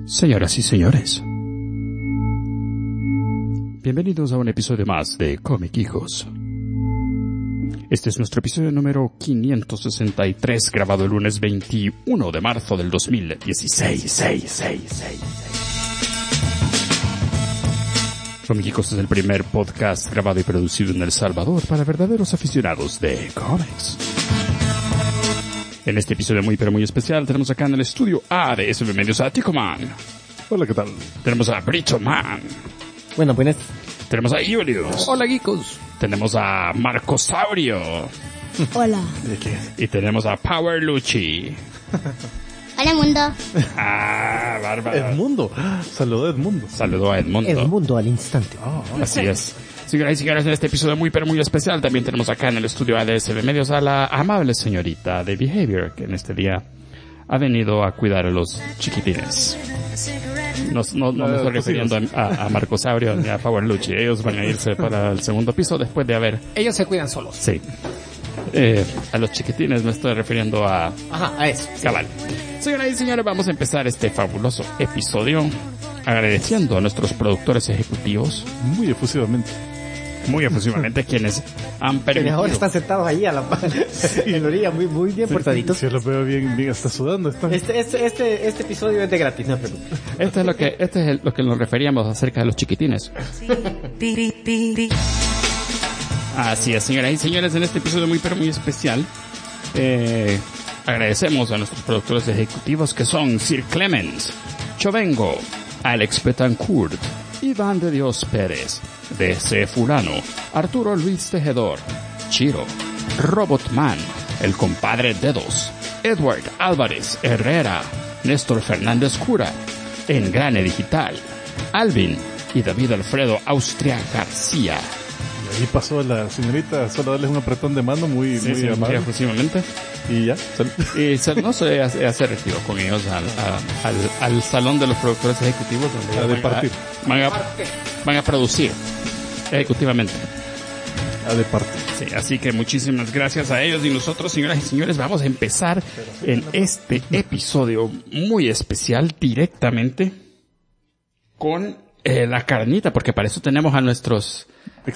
Señoras y señores, bienvenidos a un episodio más de Comic Hijos. Este es nuestro episodio número 563, grabado el lunes 21 de marzo del 2016. Comic Hijos es el primer podcast grabado y producido en El Salvador para verdaderos aficionados de cómics. En este episodio muy pero muy especial tenemos acá en el estudio A de SB Medios a Ticoman. Hola, ¿qué tal? Tenemos a Brito Man. Buenas. Tenemos a Julius. Hola, geekos. Tenemos a Marcosaurio. Hola. Y tenemos a Power Luchi. Hola, mundo. Ah, bárbaro. Edmundo. Saludó a Edmundo. Saludó a Edmundo. El mundo al instante. Así es. Señoras y señores, en este episodio muy pero muy especial también tenemos acá en el estudio ADSB Medios a la amable señorita de Behavior, que en este día ha venido a cuidar a los chiquitines. No me estoy refiriendo a Marcosaurio ni a Power Luchi. Ellos van a irse para el segundo piso después de haber... Ellos se cuidan solos. Sí. A los chiquitines me estoy refiriendo a... Ajá, a eso. Cabal. Señoras y señores, vamos a empezar este fabuloso episodio agradeciendo a nuestros productores ejecutivos. Muy efusivamente. Quienes han Quienes permitido... ahora están sentados ahí a la par, en la orilla, muy bien portaditos. Si lo veo bien, está sudando. Este episodio es de gratis, no te preocupes. Este es lo que nos referíamos acerca de los chiquitines. Así es, señoras y señores, en este episodio muy pero muy especial, agradecemos a nuestros productores ejecutivos que son Sir Clemens, Chovengo, Alex Betancourt, Iván de Dios Pérez, DC Fulano, Arturo Luis Tejedor, Chiro, Robotman, el compadre Dedos, Edward Álvarez Herrera, Néstor Fernández Cura, Engrane Digital, Alvin y David Alfredo Austria García. Y ahí pasó la señorita, solo darles un apretón de mano muy amable. Muy efusivamente. Y ya, Y no se hace retiro con ellos al salón de los productores ejecutivos donde A departir. van a producir ejecutivamente. A de parte. Sí, así que muchísimas gracias a ellos y nosotros, señoras y señores, vamos a empezar en este episodio muy especial directamente con la carnita, porque para eso tenemos a nuestros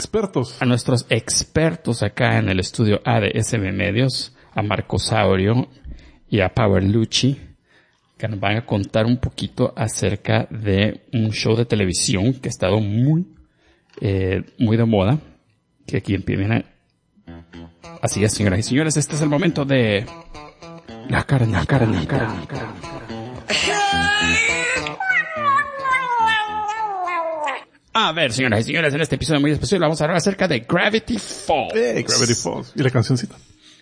expertos acá en el estudio A de SB Medios, a Marcosaurio y a Power Luchi, que nos van a contar un poquito acerca de un show de televisión que ha estado muy de moda, que aquí viene. Así es, señoras y señores, este es el momento de la carnita. A ver, señoras y señores, en este episodio muy especial vamos a hablar acerca de Gravity Falls. Gravity Falls. ¿Y la cancioncita?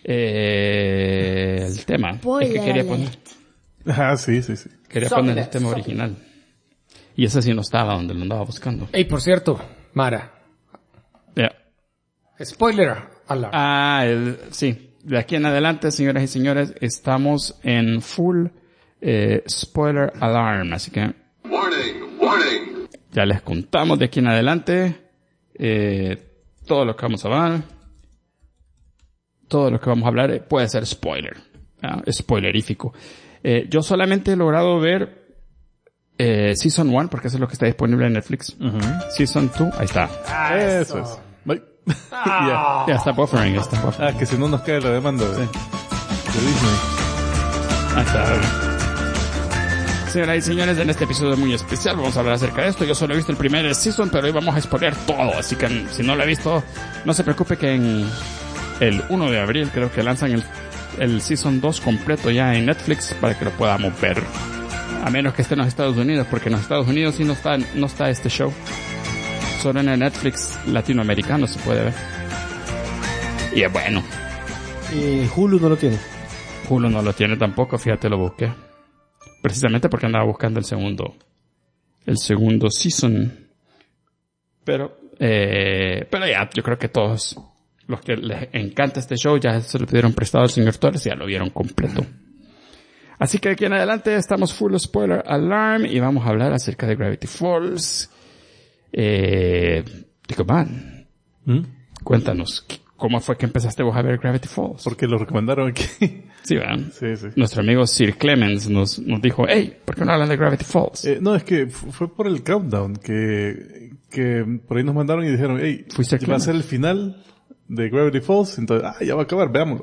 El tema. Es que quería poner... Sí. Quería poner el tema original. Y ese sí no estaba donde lo andaba buscando. Ey, por cierto, Mara. Yeah. Spoiler alert. Sí. De aquí en adelante, señoras y señores, estamos en full spoiler alarm. Así que... Warning. Ya les contamos de aquí en adelante todo lo que vamos a hablar. Todo lo que vamos a hablar puede ser spoiler. Spoilerífico. Yo solamente he logrado ver Season 1, porque eso es lo que está disponible en Netflix. Season 2, ahí está. Eso es. Bye. Ya está buffering. Que si no nos cae la demanda de Disney. Ahí está. Señoras y señores, en este episodio muy especial vamos a hablar acerca de esto. Yo solo he visto el primer season, pero hoy vamos a spoilear todo. Así que si no lo he visto, no se preocupe que en el 1 de abril creo que lanzan el season 2 completo ya en Netflix para que lo podamos ver. A menos que esté en los Estados Unidos, porque en los Estados Unidos sí no está este show. Solo en el Netflix latinoamericano se puede ver. Y es bueno. Y Hulu no lo tiene. Hulu no lo tiene tampoco, fíjate, lo busqué. Precisamente porque andaba buscando el segundo season. Pero ya, yo creo que todos los que les encanta este show ya se lo pidieron prestado al señor Torres y ya lo vieron completo. Así que aquí en adelante estamos full spoiler alarm y vamos a hablar acerca de Gravity Falls. Digo, man, cuéntanos, ¿cómo fue que empezaste vos a ver Gravity Falls? Porque lo recomendaron aquí. Sí, ¿verdad? Sí. Nuestro amigo Sir Clemens nos dijo, hey, ¿por qué no hablan de Gravity Falls? No, es que fue por el countdown que por ahí nos mandaron y dijeron, hey, va a ser el final de Gravity Falls, entonces, ya va a acabar, veámoslo.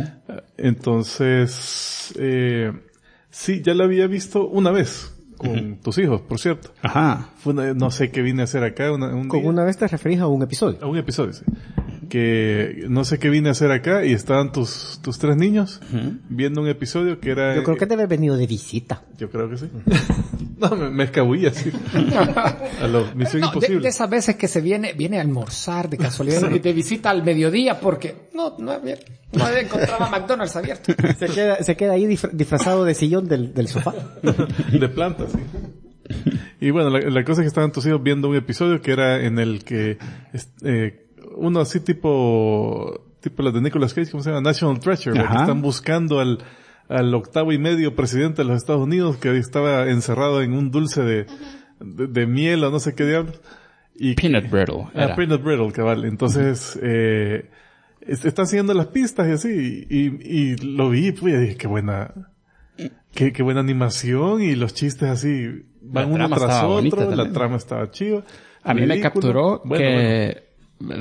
Entonces, sí, ya lo había visto una vez con tus hijos, por cierto. Ajá. No sé qué vine a hacer acá un ¿Con día. una vez te referís a un episodio? A un episodio, sí. Que no sé qué vine a hacer acá y estaban tus 3 niños viendo un episodio que era... Yo creo que debe haber venido de visita. Yo creo que sí. No, me escabullí así. A la Misión Imposible. De esas veces que se viene a almorzar de casualidad de visita al mediodía porque no encontraba McDonald's abierto. Se queda ahí disfrazado de sillón del sofá. De planta, sí. Y bueno, la cosa es que estaban tus hijos viendo un episodio que era en el que uno así tipo la de Nicolas Cage, ¿cómo se llama? National Treasure, que están buscando al 8.5 presidente de los Estados Unidos que estaba encerrado en un dulce de miel o no sé qué diablos. Y Peanut brittle. Peanut brittle, cabal. Entonces, están siguiendo las pistas y así, y lo vi, pues, y dije, qué buena animación, y los chistes así van uno tras otro, la trama estaba chiva. A mí me capturó que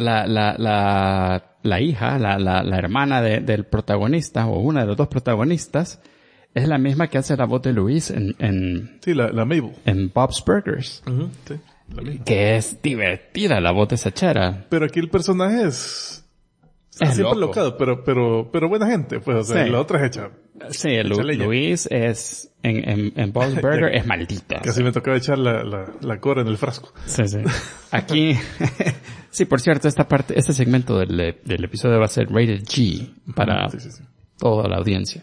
la hija, la hermana del protagonista, o una de los dos protagonistas, es la misma que hace la voz de Luis sí, la Mabel. En Bob's Burgers. Sí, la misma. Que es divertida la voz de esa chera. Pero aquí el personaje es siempre locado, pero buena gente, pues, o sea, sí. La otra es hecha. Sí, Luis es, en Bob's Burger es maldita. Casi me tocaba echar la cora en el frasco. Sí. Aquí, sí, por cierto, este segmento del episodio va a ser rated G para toda la audiencia.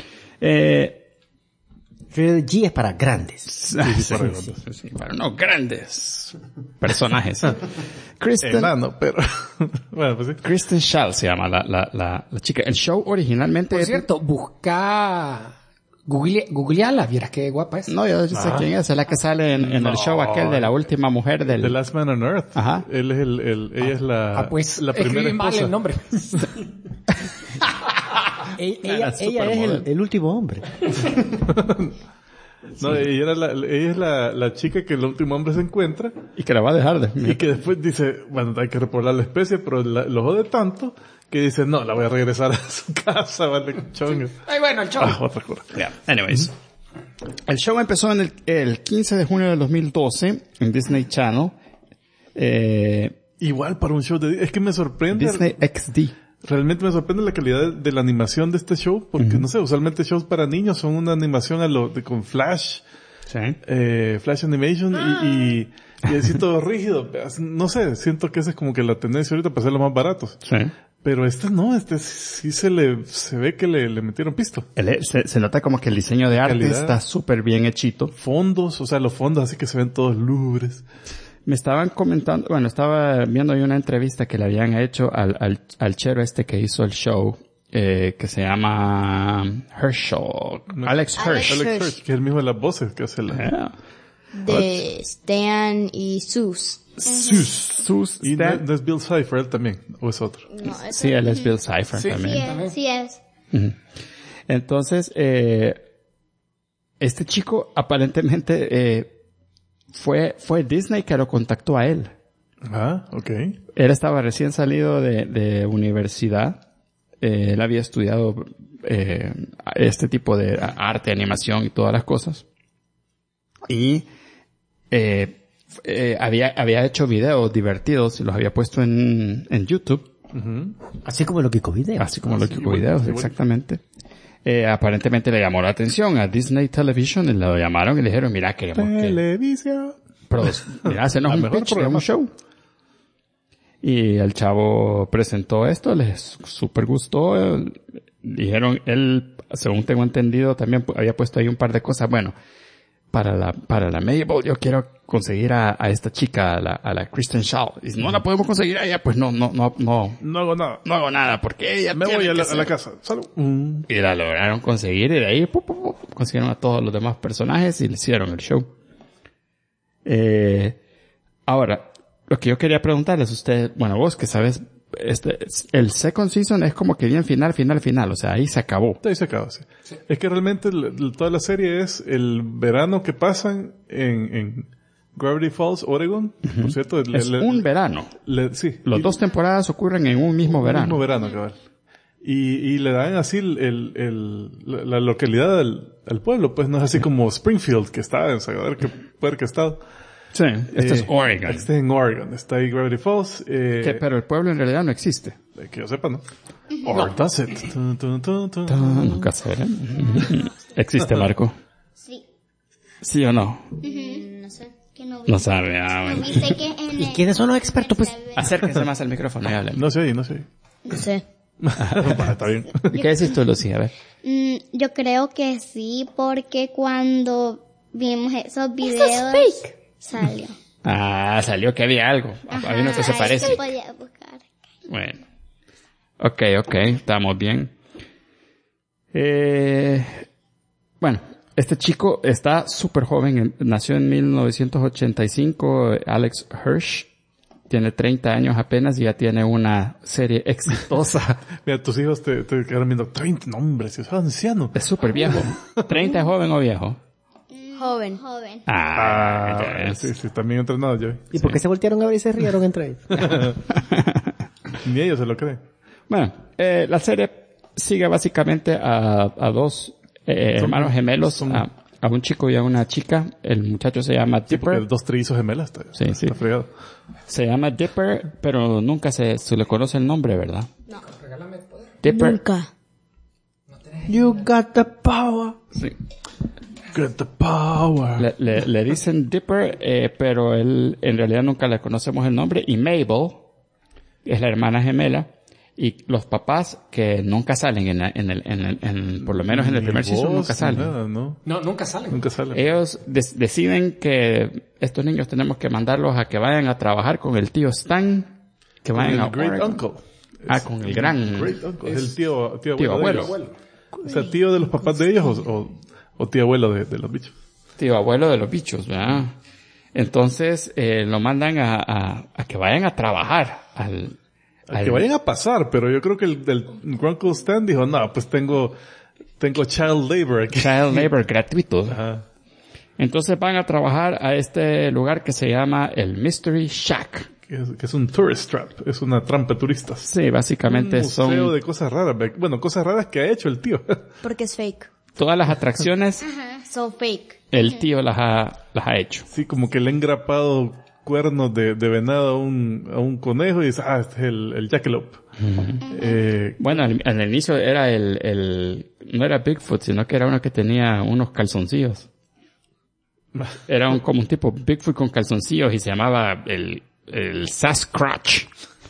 Rated G es para grandes. Sí, para no grandes personajes. Enano, pero bueno, pues sí. Kristen Schaal se llama la chica. El show originalmente... Por cierto, googleala, vieras qué guapa es. No, yo sé quién es la que sale en el show aquel de la última mujer del... The Last Man on Earth. Ajá. Él es ella es la primera mal esposa. el nombre. ella es el último hombre. No, ella es la chica que el último hombre se encuentra. Y que la va a dejar y que después dice, bueno, hay que repoblar la especie, pero lo jode tanto que dice, no, la voy a regresar a su casa, vale, chongo. Ay, bueno, el show. Otra cosa. Yeah. Anyways. El show empezó en el 15 de junio del 2012 en Disney Channel. Igual para un show es que me sorprende. Disney XD. Realmente me sorprende la calidad de la animación de este show, porque no sé, usualmente shows para niños son una animación con Flash, Flash Animation y así todo rígido. No sé, siento que esa es como que la tendencia ahorita para hacerlo más baratos. Sí. Pero sí se ve que le metieron pisto. Se nota como que el diseño de arte calidad, está súper bien hechito. Fondos, o sea, los fondos así que se ven todos lúgubres. Me estaban comentando, estaba viendo ahí una entrevista que le habían hecho al chero que hizo el show, que se llama Herschel. Alex Hirsch. Alex Hirsch, que es el mismo de las voces que hace de Stan y Sus. Sus y Stan. no es Bill Cipher, él también, o es otro. No, Sí, él es Bill Cipher también. Sí es. Entonces, este chico aparentemente, fue Disney que lo contactó a él. Ah, okay. Él estaba recién salido de universidad. Él había estudiado este tipo de arte, animación y todas las cosas. Y había hecho videos divertidos y los había puesto en YouTube. Así como lo Kiko Videos. Así como los Kiko Videos, exactamente. Aparentemente le llamó la atención a Disney Television y lo llamaron y le dijeron, mira, queremos Televisión. mira, hacernos un pitch de un show. Y el chavo presentó esto, les super gustó. Dijeron, él, según tengo entendido, también había puesto ahí un par de cosas. Bueno, para la Mabel, yo quiero conseguir a esta chica, a la Kristen Schaal. Y si no la podemos conseguir a ella, pues no hago nada. No hago nada, porque ella me voy a la casa. Salud. Y la lograron conseguir y de ahí consiguieron a todos los demás personajes y le hicieron el show. Ahora, lo que yo quería preguntarles a ustedes, bueno, vos que sabes el second season es como que bien final, o sea, ahí se acabó. Ahí se acaba, sí. Es que realmente toda la serie es el verano que pasan en Gravity Falls, Oregon, por cierto. Es un verano. Sí. Las 2 temporadas ocurren en un mismo verano. Un mismo verano, cabal. Y le dan así la localidad al pueblo, pues no es así como Springfield, que está en Salvador, que puede que ha estado. Sí, este es Oregon. Este es en Oregon, está ahí Gravity Falls. Pero el pueblo en realidad no existe. Que yo sepa, ¿no? Or does it? Nunca sé. ¿Existe, Marco? Sí. ¿Sí o no? No sé. Que no vi. No sabe. Bueno. Sé que en ¿Y quiénes son los expertos? Pues Acérquense más al micrófono y hablen. No se oye. No sé. Está bien. ¿Qué decís tú, Lucía? A ver. Yo creo que sí, porque cuando vimos esos videos... Eso es fake. Salió. Salió que había algo. Había uno que se parece. Que podía buscar. Bueno. Ok, estamos bien. Bueno, este chico está súper joven, nació en 1985, Alex Hirsch, tiene 30 años apenas y ya tiene una serie exitosa. Mira, tus hijos te quedaron viendo 30 nombres, si sos anciano. Es súper viejo. ¿30 es joven o viejo? Joven. Sí, también entrenado yo. ¿y por qué se voltearon a ver y se rieron entre ellos? Ni ellos se lo creen. Bueno, la serie sigue básicamente a 2 hermanos gemelos, a un chico y a una chica. El muchacho se llama Sí, porque Dipper. 2 trillizos gemelas está Sí. fregado. Se llama Dipper, pero nunca se le conoce el nombre, ¿verdad? No. Dipper. Nunca. You got the power. Sí. Get the power. Le dicen Dipper, pero él en realidad nunca le conocemos el nombre. Y Mabel es la hermana gemela. Y los papás que nunca salen por lo menos en el primer season nunca salen. Nada, ¿no? No, nunca salen. Nunca salen. Ellos deciden que estos niños tenemos que mandarlos a que vayan a trabajar con el tío Stan, que vayan a el great Oregon. uncle. Con el gran Great uncle. Es el tío abuelo. de ellos. O sea, tío de los papás de ellos o tío abuelo de los bichos. Tío abuelo de los bichos, ¿verdad? Entonces, lo mandan a que vayan a trabajar Que vayan a pasar, pero yo creo que el Uncle Stan dijo, no, pues tengo child labor aquí. Child labor gratuito. Ajá. Entonces van a trabajar a este lugar que se llama el Mystery Shack. Que es un tourist trap, es una trampa de turistas. Sí, básicamente Un museo son de cosas raras. Bueno, cosas raras que ha hecho el tío. Porque es fake. todas las atracciones, So fake. el tío las ha hecho. Sí, como que le ha engrapado cuernos de venado a un conejo y dice, este es el jackalope. Bueno, al inicio era no era Bigfoot, sino que era uno que tenía unos calzoncillos. Era como un tipo Bigfoot con calzoncillos y se llamaba el Sasquatch.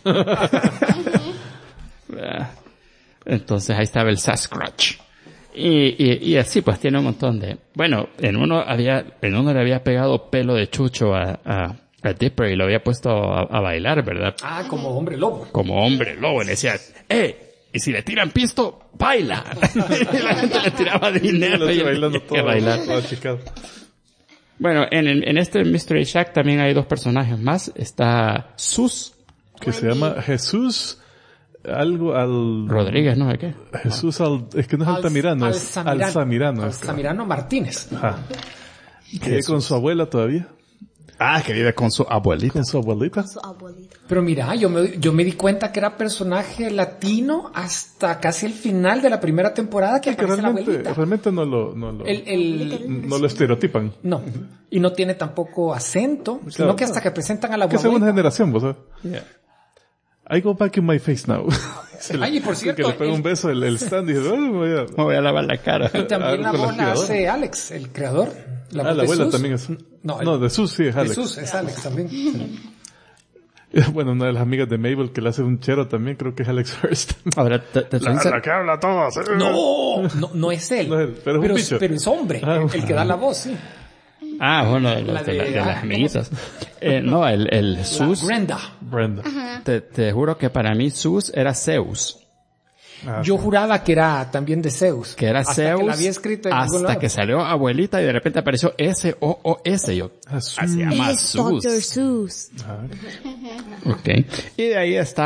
Entonces ahí estaba el Sasquatch. Y así pues tiene un montón de... Bueno, en uno le había pegado pelo de chucho a Dipper y lo había puesto a bailar, ¿verdad? Ah, como hombre lobo. Como hombre lobo. Le decía, y si le tiran pisto, baila. Y la gente le tiraba dinero y bailando todo, bailar. todo achicado. Bueno, en este Mystery Shack también hay dos personajes más. Está Sus Que se llama Jesús Rodríguez, ¿no? ¿De qué? Jesús es que no es Altamirano, es Alzamirano. Alzamirano Martínez. Ajá. Que vive con su abuela todavía. Que vive con su abuelita. Con su abuelita. Su abuelito. Pero mira, yo me di cuenta que era personaje latino hasta casi el final de la primera temporada que Que aparece la abuelita. realmente no lo estereotipan. No. Y no tiene tampoco acento, sino que hasta que presentan a la Que segunda abuelita. generación, vos sabes. I go back in my face now. Ay, y por cierto, que le pega un beso el stand y dice, me voy a lavar la cara. Y también la con la voz la aspiradora. hace Alex, el creador. La voz de abuela Sus. también es. No, de Sus sí es Alex. Jesús es Alex también. Bueno, una de las amigas de Mabel que le hace un chero también, creo que es Alex Hurst. Ahora, te La que habla todo. No es él. No es él, pero es un bicho. Pero es hombre, el que da la voz, sí. bueno, de las amiguitas. No, el Sus. Brenda. Te juro que para mí Sus era Zeus. Yo juraba que era también de Zeus. Que era hasta Zeus. Que la había escrito en algún hasta lado. que salió abuelita y de repente apareció S-O-O-S. Yo, se llama Es Sus. Dr. Seuss. Okay. Y de ahí está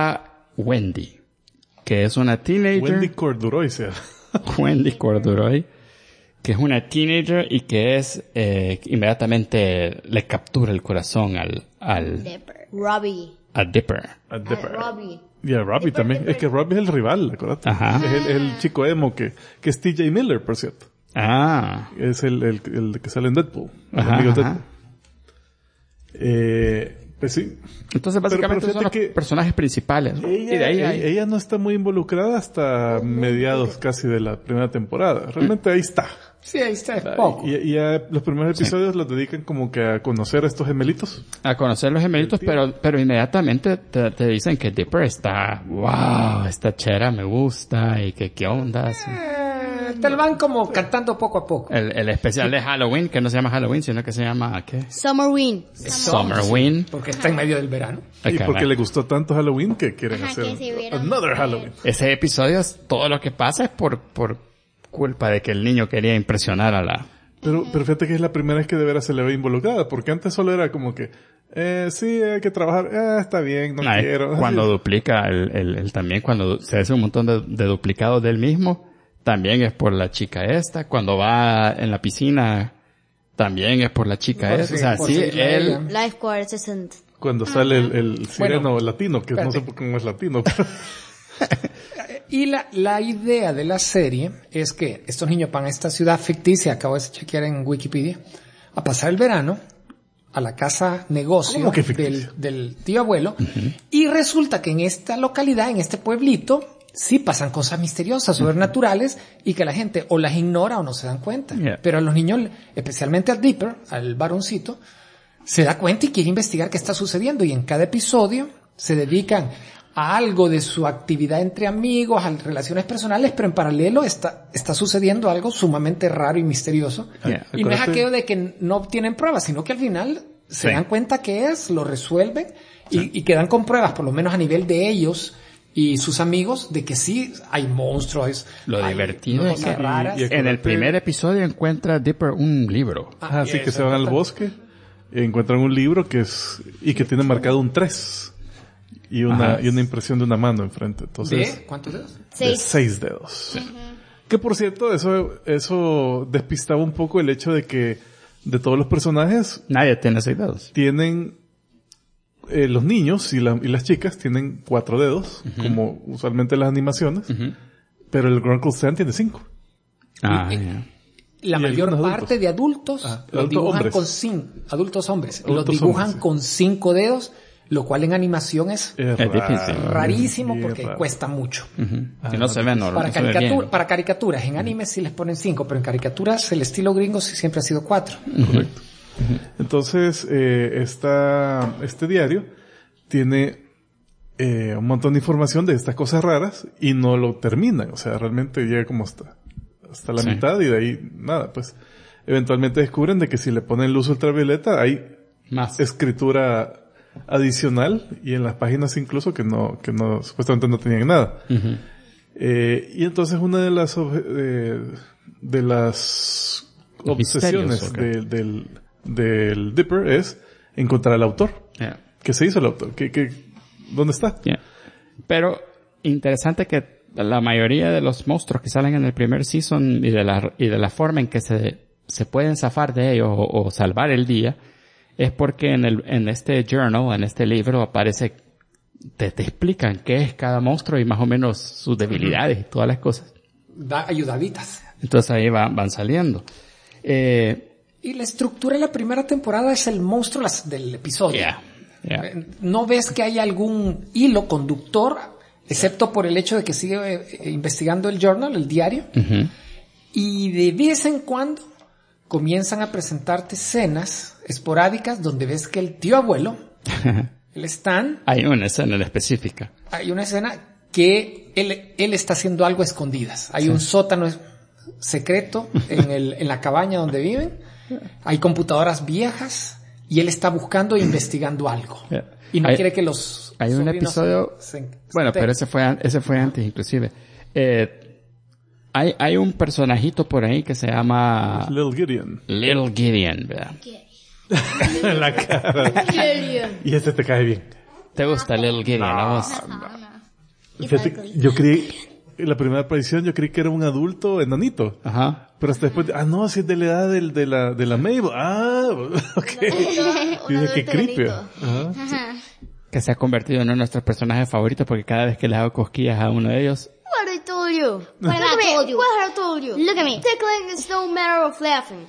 Wendy, que es una teenager. Wendy Corduroy, sea. Wendy Corduroy, que es una teenager y que es inmediatamente le captura el corazón al Dipper. Robbie. a Dipper. A Dipper. Robbie. Y a Robbie también. Es que Robbie es el rival, acuérdate. Ajá. Es el chico emo que es TJ Miller, por cierto. Ah, Es el que sale en Deadpool. El Ajá, amigo ajá. Deadpool. Pues sí. entonces básicamente pero son los fíjate que personajes principales, ¿no? Y de ahí hay- Ella no está muy involucrada hasta mediados casi de la primera temporada. Realmente ahí está. Sí, ahí está, es poco. Y ya los primeros episodios los dedican como que a conocer a estos gemelitos. a conocer los gemelitos, pero inmediatamente te dicen que Dipper está, wow, esta chera me gusta y que qué onda. Sí. Te lo van como cantando poco a poco. El especial de Halloween, que no se llama Halloween, sino que se llama, ¿qué? Summerween. Summerween. Porque está en medio del verano. Y Ok, porque va. le gustó tanto Halloween que quieren Ajá, hacer que sí vieron. another Halloween. Ese episodio, todo lo que pasa es por culpa de que el niño quería impresionar a la... Pero fíjate que es la primera vez que de veras se le ve involucrada, porque antes solo era como que, sí, hay que trabajar, está bien, no Ay, quiero. cuando duplica, el también cuando se hace un montón de duplicados del mismo, también es por la chica esta. Cuando va en la piscina, también es por la chica Por esta. sí, O sea, por sí, seguirla a él... ella. Lifeguard Assistant. Cuando sale el sireno latino, que no sé espérate. por qué no es latino, pero Y la idea de la serie es que estos niños van a esta ciudad ficticia, acabo de chequear en Wikipedia, a pasar el verano a la casa negocio ¿Cómo que ficticia? del tío abuelo, y resulta que en esta localidad, en este pueblito, sí pasan cosas misteriosas, sobrenaturales, y que la gente o las ignora o no se dan cuenta. Yeah. Pero a los niños, especialmente al Dipper, al varoncito, se da cuenta y quiere investigar qué está sucediendo, y en cada episodio se dedican a algo de su actividad entre amigos, a relaciones personales, pero en paralelo está sucediendo algo sumamente raro y misterioso. Yeah. Y no es Acuérdate- aquello de que no obtienen pruebas, sino que al final se Sí. dan cuenta que es, lo resuelven y quedan con pruebas, por lo menos a nivel de ellos y sus amigos, de que sí hay monstruos. Lo hay divertido es cosas que raras. y- en el primer episodio encuentra Dipper un libro. así que se van al bosque, encuentran un libro que tiene marcado un 3 y una Ajá. impresión de una mano enfrente. Entonces, ¿De cuántos dedos? de 6. 6 dedos. Que por cierto, eso despistaba un poco el hecho de que de todos los personajes Nadie tiene 6 dedos. tienen los niños y las chicas tienen 4 dedos, como usualmente en las animaciones, pero el Grunkle Stan tiene 5. Ah, ya. La Y mayor algunos parte adultos. de adultos los adultos dibujan hombres. con 5, adultos hombres, los Adultos dibujan hombres, sí. con 5 dedos, lo cual en animación es difícil. rarísimo Bien porque raro. cuesta mucho. Si no se ve normal. Para, no se ve bien. para caricaturas, en anime sí les ponen 5, pero en caricaturas el estilo gringo sí siempre ha sido 4. Correcto. Entonces, este diario tiene un montón de información de estas cosas raras y no lo terminan. O sea, realmente llega como hasta la Sí. mitad y de ahí nada. Pues eventualmente descubren de que si le ponen luz ultravioleta hay Más. escritura adicional y en las páginas incluso que no supuestamente no tenían nada. Ujú. Y entonces una de las obsesiones ok. del Dipper es encontrar al autor. Yeah. ¿Qué se hizo el autor? ¿Dónde está? Yeah. Pero interesante que la mayoría de los monstruos que salen en el primer season y de la forma en que se pueden zafar de ellos o salvar el día es porque en este journal, en este libro aparece, te explican qué es cada monstruo y más o menos sus debilidades y todas las cosas. Da ayudaditas. Entonces ahí van saliendo. Y la estructura de la primera temporada es el monstruo del episodio. Yeah. No ves que hay algún hilo conductor, excepto por el hecho de que sigue investigando el journal, el diario, Ujú. y de vez en cuando comienzan a presentarte escenas esporádicas donde ves que el tío abuelo, el Stan, Hay una escena en específica. hay una escena que él está haciendo algo a escondidas. Hay un sótano secreto en la cabaña donde viven. Hay computadoras viejas y él está buscando e investigando algo. Yeah. Y no Hay- quiere que los Hay un sobrinos episodio, se bueno, pero enteren. ese fue antes inclusive. Hay un personajito por ahí que se llama Little Gideon. Little Gideon, ¿verdad? En la cara. Y este te cae bien. ¿Te gusta Little Gideon? La voz? Fíjate, yo creí, en la primera aparición yo creí que era un adulto enanito. Ajá. Pero hasta después, no, si es de la edad de la Mabel. Ok. Y dije, qué creepy. Ajá. Que se ha convertido en uno de nuestros personajes favoritos porque cada vez que le hago cosquillas a uno de ellos... What I told you. What I told you. What I told you. Look at me. Tickling is no matter of laughing.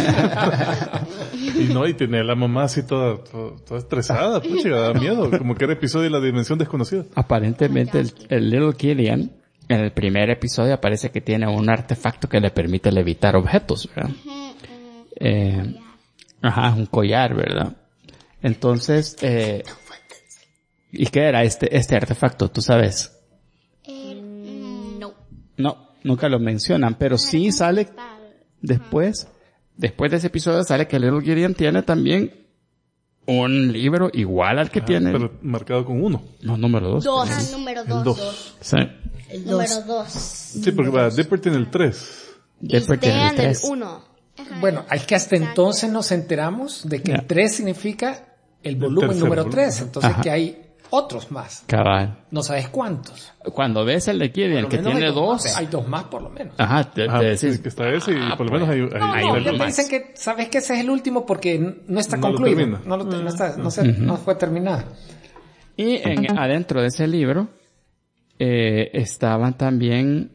Y tenía la mamá así toda estresada, pucha, da miedo. Como que era episodio de La Dimensión Desconocida. Aparentemente el Little Gillian en el primer episodio aparece que tiene un artefacto que le permite levitar objetos, ¿verdad? Un collar, ¿verdad? Entonces, ¿y qué era este artefacto? ¿Tú sabes? No, nunca lo mencionan, pero sí sale después de ese episodio sale que Little Gideon tiene también un libro igual al que tiene. Pero marcado con 1. No, número 2. Número El 2. 2. Sí. Número 2. Sí, porque Dipper tiene el 3. Dipper tiene el 3. 1. Bueno, es que hasta entonces nos enteramos de que el 3 significa el volumen tercer número volumen. 3. Entonces Ajá. que hay otros más. Cabal. No sabes cuántos. Cuando ves el de Gideon que tiene 2. Hay 2 más por lo menos. Ajá, te decís. Sí, que está ese y por lo menos hay No, otro te más. dicen que sabes que ese es el último porque no está No lo concluido. termina. No fue terminado. Y adentro de ese libro estaban también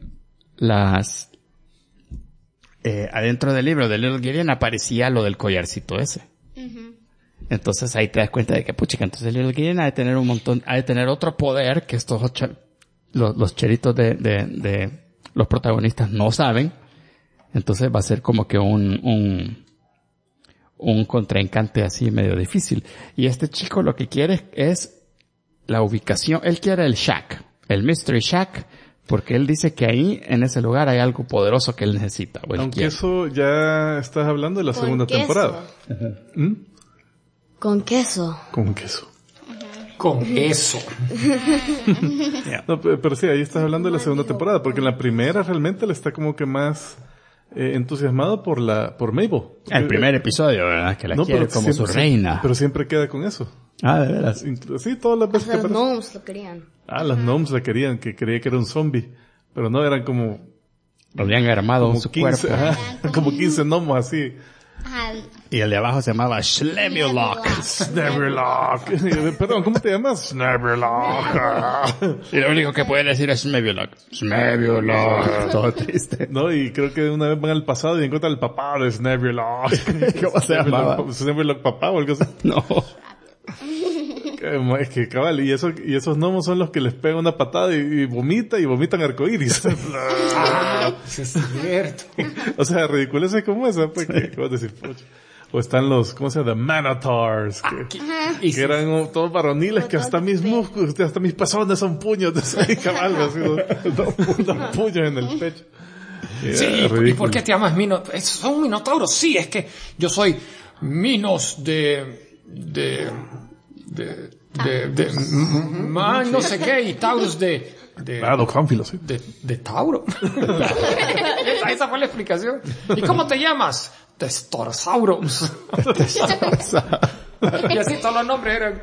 adentro del libro de Little Gideon aparecía lo del collarcito ese. Entonces ahí te das cuenta de que, puchica, entonces Little Gideon ha de tener otro poder que estos los cheritos de los protagonistas no saben. Entonces va a ser como que un contrincante así medio difícil. Y este chico lo que quiere es la ubicación. Él quiere el Shack, el Mystery Shack, porque él dice que ahí, en ese lugar, hay algo poderoso que él necesita. Aunque eso ya estás hablando de la segunda temporada. Con queso. Con queso. Con eso. No, pero sí, ahí estás hablando de la segunda temporada, porque en la primera realmente él está como que más entusiasmado por Mabel. El primer episodio, ¿verdad? Que la quiere pero como su reina. Pero siempre queda con eso. Ah, de veras. Sí, todas las veces que Los aparece. gnomes lo querían. Las gnomes la querían, que creía que era un zombie. Pero no, eran como Lo habían armado en su 15, cuerpo. como 15 gnomos así. Y el de abajo se llamaba Schlemulok. Snabberlock. Perdón, ¿cómo te llamas? Snabberlock. Y lo único que puede decir es Schlemulok. Schlemulok. Todo triste. No, y creo que una vez van al pasado y encuentran al papá de Snabberlock. ¿Cómo se llamaba? Snabberlock papá o algo así. No. Es que cabal, y esos gnomos son los que les pegan una patada y vomitan arcoíris. Sí, es cierto. O sea, ridiculeces como esa, pues, que vas a decir, pocho. O están los, ¿cómo se llama? The Manatars, que eran todos varoniles, que hasta mis músculos, hasta mis pezones son puños de ese cabal, así, dos puños en el pecho. Sí, ¿y por qué te llamas Minos? ¿Son minotauros? Sí, es que yo soy Minos no sé qué, y Taurus Cónfilos, sí. de Tauro. Esa fue la explicación. ¿Y cómo te llamas? Testosaurus. Y así todos los nombres eran.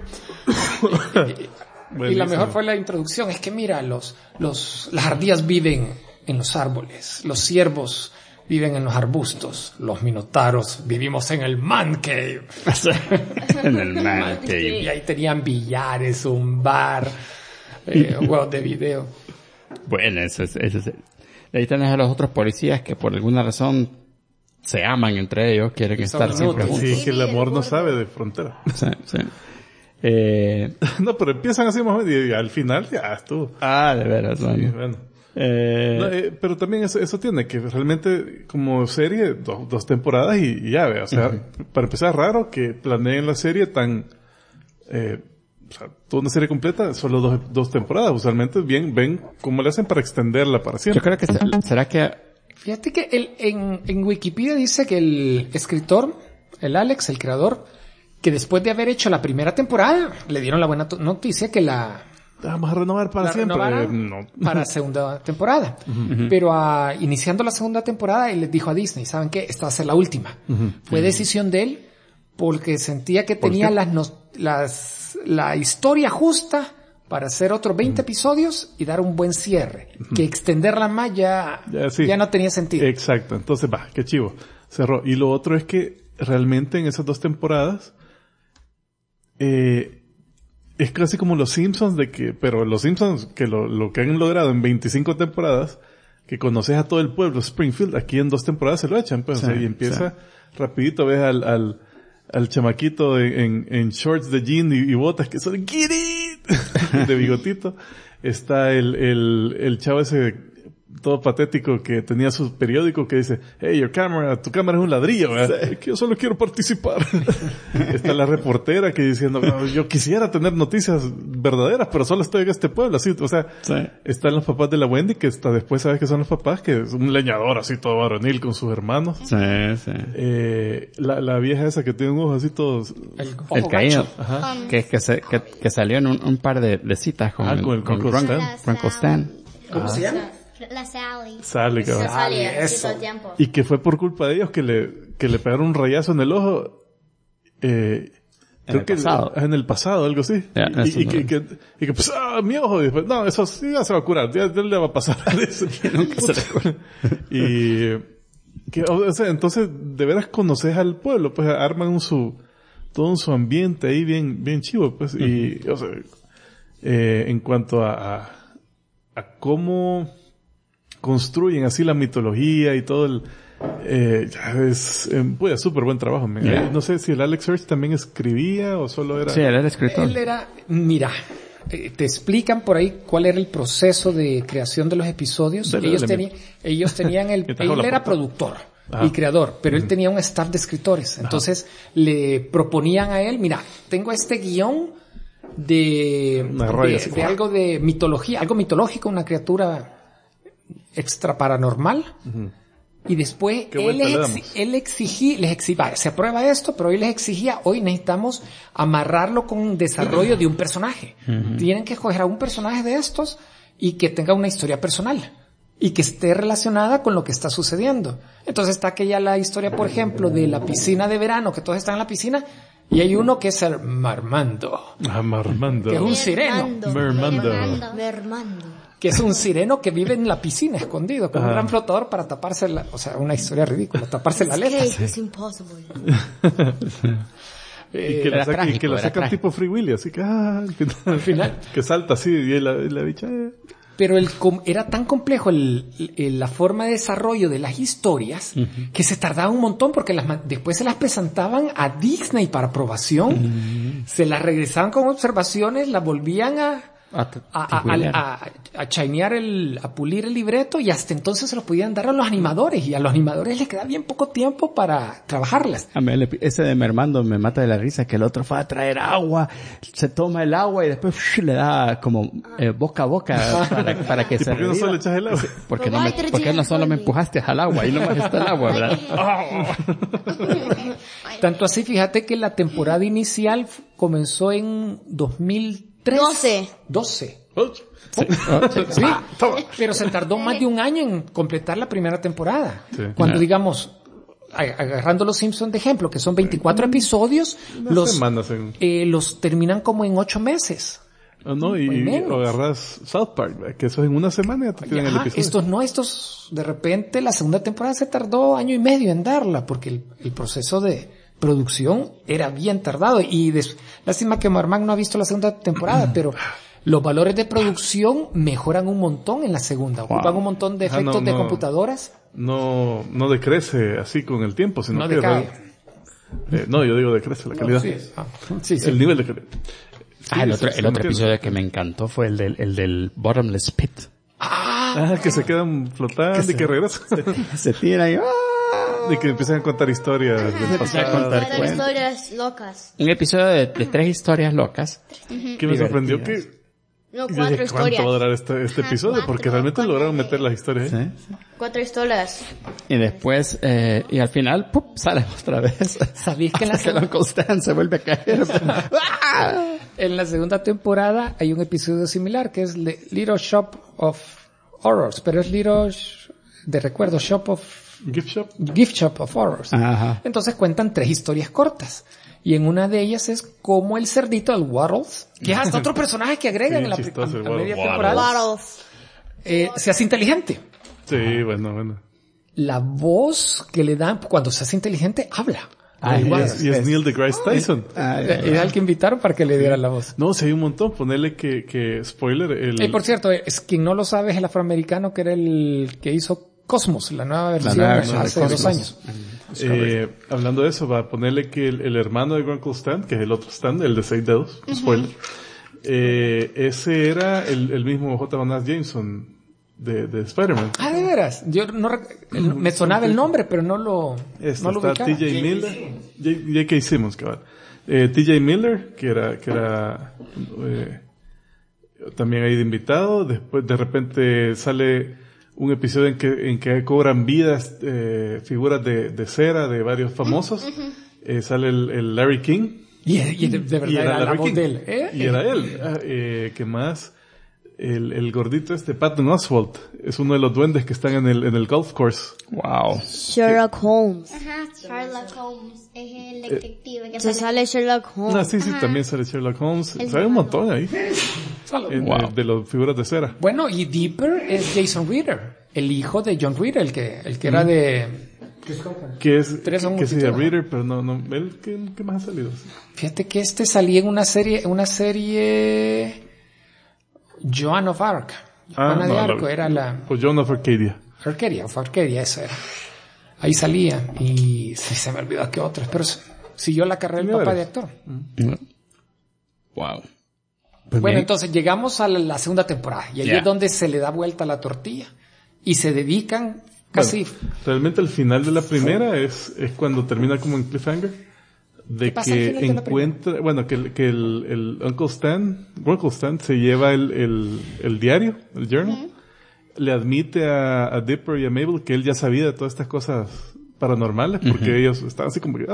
Y la mejor fue la introducción. Es que mira, las ardillas viven en los árboles, los ciervos viven en los arbustos, los minotauros vivimos en el man cave. En el man cave. Y ahí tenían billares, un bar, juegos de video. Bueno, eso es. Ahí tenés a los otros policías que por alguna razón se aman entre ellos, quieren estar siempre juntos. Sí, que el amor no sabe de frontera. Sí. No, pero empiezan así más o menos y al final ya estuvo. De veras, Sí, bueno. Pero también eso tiene que realmente como serie 2 temporadas y ya ve, o sea, para empezar raro que planeen la serie tan o sea, toda una serie completa, solo 2 temporadas. Usualmente ven cómo le hacen para extenderla para siempre. Yo creo que será que Fíjate que en Wikipedia dice que el escritor, el Alex, el creador, que después de haber hecho la primera temporada, le dieron la buena noticia que vamos a renovar para siempre. No. Para segunda temporada. Pero iniciando la segunda temporada, él les dijo a Disney, ¿saben qué? Esta va a ser la última. Fue decisión de él porque sentía que tenía la historia justa para hacer otros 20 episodios y dar un buen cierre. Que extenderla más ya no tenía sentido. Exacto. Entonces, qué chivo. Cerró. Y lo otro es que realmente en esas 2 temporadas es casi como los Simpsons pero los Simpsons que lo que han logrado en 25 temporadas, que conoces a todo el pueblo Springfield, aquí en 2 temporadas se lo echan, pues, y empieza rapidito, ves al chamaquito en shorts de jean y botas que son "Get it", de bigotito. Está el chavo ese todo patético que tenía su periódico que dice, "Hey, tu cámara es un ladrillo, ¿verdad? Es que yo solo quiero participar". Está la reportera que diciendo, "No, yo quisiera tener noticias verdaderas, pero solo estoy en este pueblo", así, o sea, están los papás de la Wendy, que hasta después sabes que son los papás, que es un leñador así todo varonil con sus hermanos. Sí. La vieja esa que tiene un ojo así todos... El caído. Que salió en un par de citas con Uncle Stan. ¿Cómo se llama? La Sally. Sally, cabrón. Salía eso. todo el tiempo. Y que fue por culpa de ellos que le pegaron un rayazo en el ojo. Creo que en el pasado, algo así. Y que pues, mi ojo. Y después, no, eso sí ya se va a curar. Ya le va a pasar. Nunca se le cura. O sea, entonces, de veras conoces al pueblo, pues arman todo un su ambiente ahí bien chivo, pues. Y, o sea, en cuanto a cómo construyen así la mitología y todo es súper buen trabajo. No sé si el Alex Hirsch también escribía o solo era... Sí, él era escritor. Mira, te explican por ahí cuál era el proceso de creación de los episodios. Ellos tenían él era productor y creador, pero él tenía un staff de escritores. Entonces le proponían a él, mira, tengo este guión de algo de mitología, algo mitológico, una criatura extra paranormal. Y después él exigía, se aprueba esto, pero hoy les exigía, hoy necesitamos amarrarlo con un desarrollo de un personaje. Tienen que escoger a un personaje de estos y que tenga una historia personal y que esté relacionada con lo que está sucediendo. Entonces está aquella la historia, por ejemplo, de la piscina de verano, que todos están en la piscina, y hay uno que es el Marmando. Marmando. Que es un sireno. Mermando. Que es un sireno que vive en la piscina escondido con un gran flotador para taparse o sea, una historia ridícula, taparse la aleta. It's impossible. Y que la sacan tipo Free Willy, así que al final que salta así y la bicha. Pero era tan complejo la forma de desarrollo de las historias que se tardaba un montón porque después se las presentaban a Disney para aprobación, se las regresaban con observaciones, las volvían a chainear a pulir el libreto y hasta entonces se los podían dar a los animadores y a los animadores les queda bien poco tiempo para trabajarlas. A mí ese de Mermando me mata de la risa, que el otro fue a traer agua, se toma el agua y después le da como boca a boca para que se ¿por qué no solo echas el agua? ¿Por qué no solo me empujaste al agua? Ahí nomás está el agua, ¿verdad? Tanto así, fíjate que la temporada inicial comenzó en 2012. Sí, pero se tardó más de un año en completar la primera temporada. Sí. Cuando digamos, agarrando los Simpsons de ejemplo, que son 24 episodios, los terminan como en 8 meses. No, y agarras South Park, que eso en una semana ya te tienen el episodio. Estos de repente la segunda temporada se tardó 1 año y medio en darla, porque el proceso de producción era bien tardado. Y lástima que Marman no ha visto la segunda temporada, pero los valores de producción mejoran un montón en la segunda. Ocupan un montón de efectos de computadoras. No decrece así con el tiempo, sino que decae. Yo digo decrece la calidad. Sí. El nivel de calidad. El otro episodio que me encantó fue el del Bottomless Pit. Que se quedan flotando y que regresan. Se tiran y y que empiezan a contar historias del pasado. Historias locas. Un episodio de 3 historias locas. Que me sorprendió que... No, 4 historias. ¿Cuánto va a durar este episodio? Porque realmente lograron meter las historias. ¿Sí? 4 historias. Y después, y al final, sale otra vez. ¿Sabéis que el Uncle Stan se vuelve a caer? En la segunda temporada hay un episodio similar que es Little Shop of Horrors, pero es Gift Shop of Horrors. Ajá. Entonces cuentan 3 historias cortas. Y en una de ellas es como el cerdito, el Waddles, que es hasta otro personaje que agregan Sí, en la chistoso, el a media Waddles. temporada, Bottles. se hace inteligente. Sí, bueno. La voz que le dan cuando se hace inteligente, habla. Y es Neil deGrasse Tyson. Era el que invitaron para que le diera la voz. No, sí hay un montón. Ponerle que spoiler, Y por cierto, es quien no lo sabe es el afroamericano que era el que hizo Cosmos, la nueva versión hace 2 años. Hablando de eso, va a ponerle que el hermano de Grunkle Stan, que es el otro Stan, el de 6 dedos, spoiler, ese era el mismo J. Jonah Jameson de Spider-Man. Ah, de veras. Yo no me sonaba el nombre, pero no lo Está ubicaba. T.J. Miller, J.K. Simmons, cabal. T.J. Miller, que era también ahí de invitado. Después, de repente, sale un episodio en que cobran vidas figuras de cera de varios famosos. Sale el Larry King. Y de verdad Y era la Larry voz King. de él. Y era él. ¿Qué más? El gordito Patton Oswalt es uno de los duendes que están en el golf course. Wow. Sherlock Holmes. Ajá, Sherlock Holmes es el detective que Se sale Sherlock Holmes. Ah, sí, también sale Sherlock Holmes. Sale un montón ahí. De las figuras de cera. Bueno, y Dipper es Jason Reader, el hijo de John Reader, el que era de... Que es Tres son que sí, multitud, de Reader, pero no, él, ¿qué más ha salido? Fíjate que salía en una serie Joan of Arc. Joana de Arco era la... O Joan of Arcadia. Arcadia, esa era. Ahí salía y sí, se me olvidó que otras, pero siguió la carrera del papá de actor. Wow. Bueno, entonces llegamos a la segunda temporada y ahí Ya. es donde se le da vuelta la tortilla y se dedican casi... Bueno, realmente el final de la primera es cuando termina como en cliffhanger. De ¿Qué pasa al que final de la encuentra, bueno, que el Grunkle Stan se lleva el diario, el journal, le admite a Dipper y a Mabel que él ya sabía de todas estas cosas paranormales, porque ellos estaban así como que,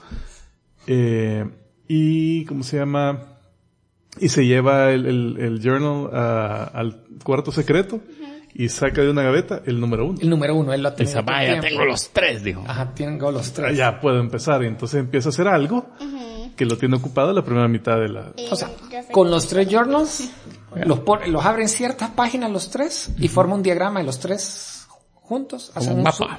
y, ¿cómo se llama? Y se lleva el journal al cuarto secreto y saca de una gaveta el número 1. El número 1, él lo ha tenido. Dice, todo el vaya, tiempo. tengo los 3, dijo. Ajá, tengo los 3. Ya puedo empezar, y entonces empieza a hacer algo que lo tiene ocupado la primera mitad de la... O sea, con los 3 journals, los abren ciertas páginas los 3 y forma un diagrama de los 3 juntos. Hacen un mapa.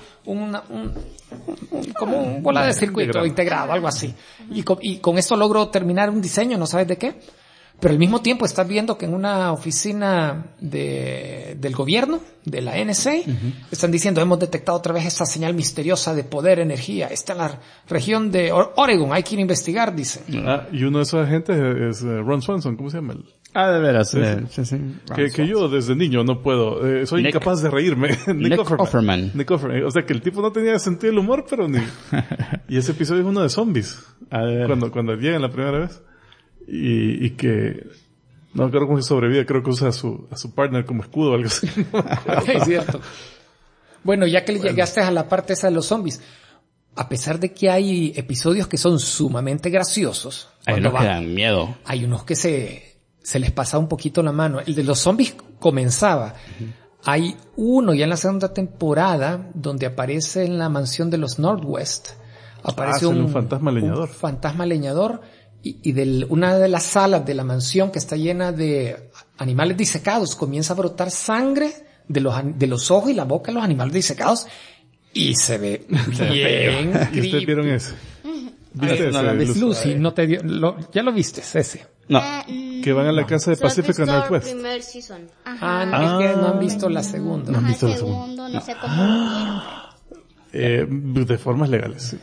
Como un bola de circuito diagrama. integrado, algo así. Y con esto logro terminar un diseño, no sabes de qué. Pero al mismo tiempo estás viendo que en una oficina del gobierno, de la NSA, están diciendo, hemos detectado otra vez esta señal misteriosa de poder, energía. Está en la región de Oregon, hay que ir a investigar, dice. Y uno de esos agentes es Ron Swanson, ¿cómo se llama? De veras. Sí. Que yo desde niño no puedo, soy Nick- incapaz de reírme. Nick Offerman. Nick Offerman. O sea que el tipo no tenía sentido del humor, pero ni... Y ese episodio es uno de zombies. Cuando llegan la primera vez. Y que... No creo cómo se sobrevive, creo que usa a su partner como escudo o algo así. Es cierto. Bueno, ya que llegaste a la parte esa de los zombies, a pesar de que hay episodios que son sumamente graciosos, Hay cuando unos que dan miedo. hay unos que se les pasa un poquito la mano. El de los zombies comenzaba. Hay uno ya en la segunda temporada donde aparece en la mansión de los Northwest. Aparece un fantasma leñador. Un fantasma leñador y una de las salas de la mansión que está llena de animales disecados comienza a brotar sangre de los ojos y la boca de los animales disecados y se ve bien ¿Y ustedes creepy. vieron ese? ¿Viste no la ese? vi. Luz? Lucy, no te dio, ya lo viste, ese. No. Que van a la casa de Solo has Pacific visto el Northwest. primer season. No, es que no han visto la segunda. No han Ajá, visto la segundo, no sé cómo. De formas legales.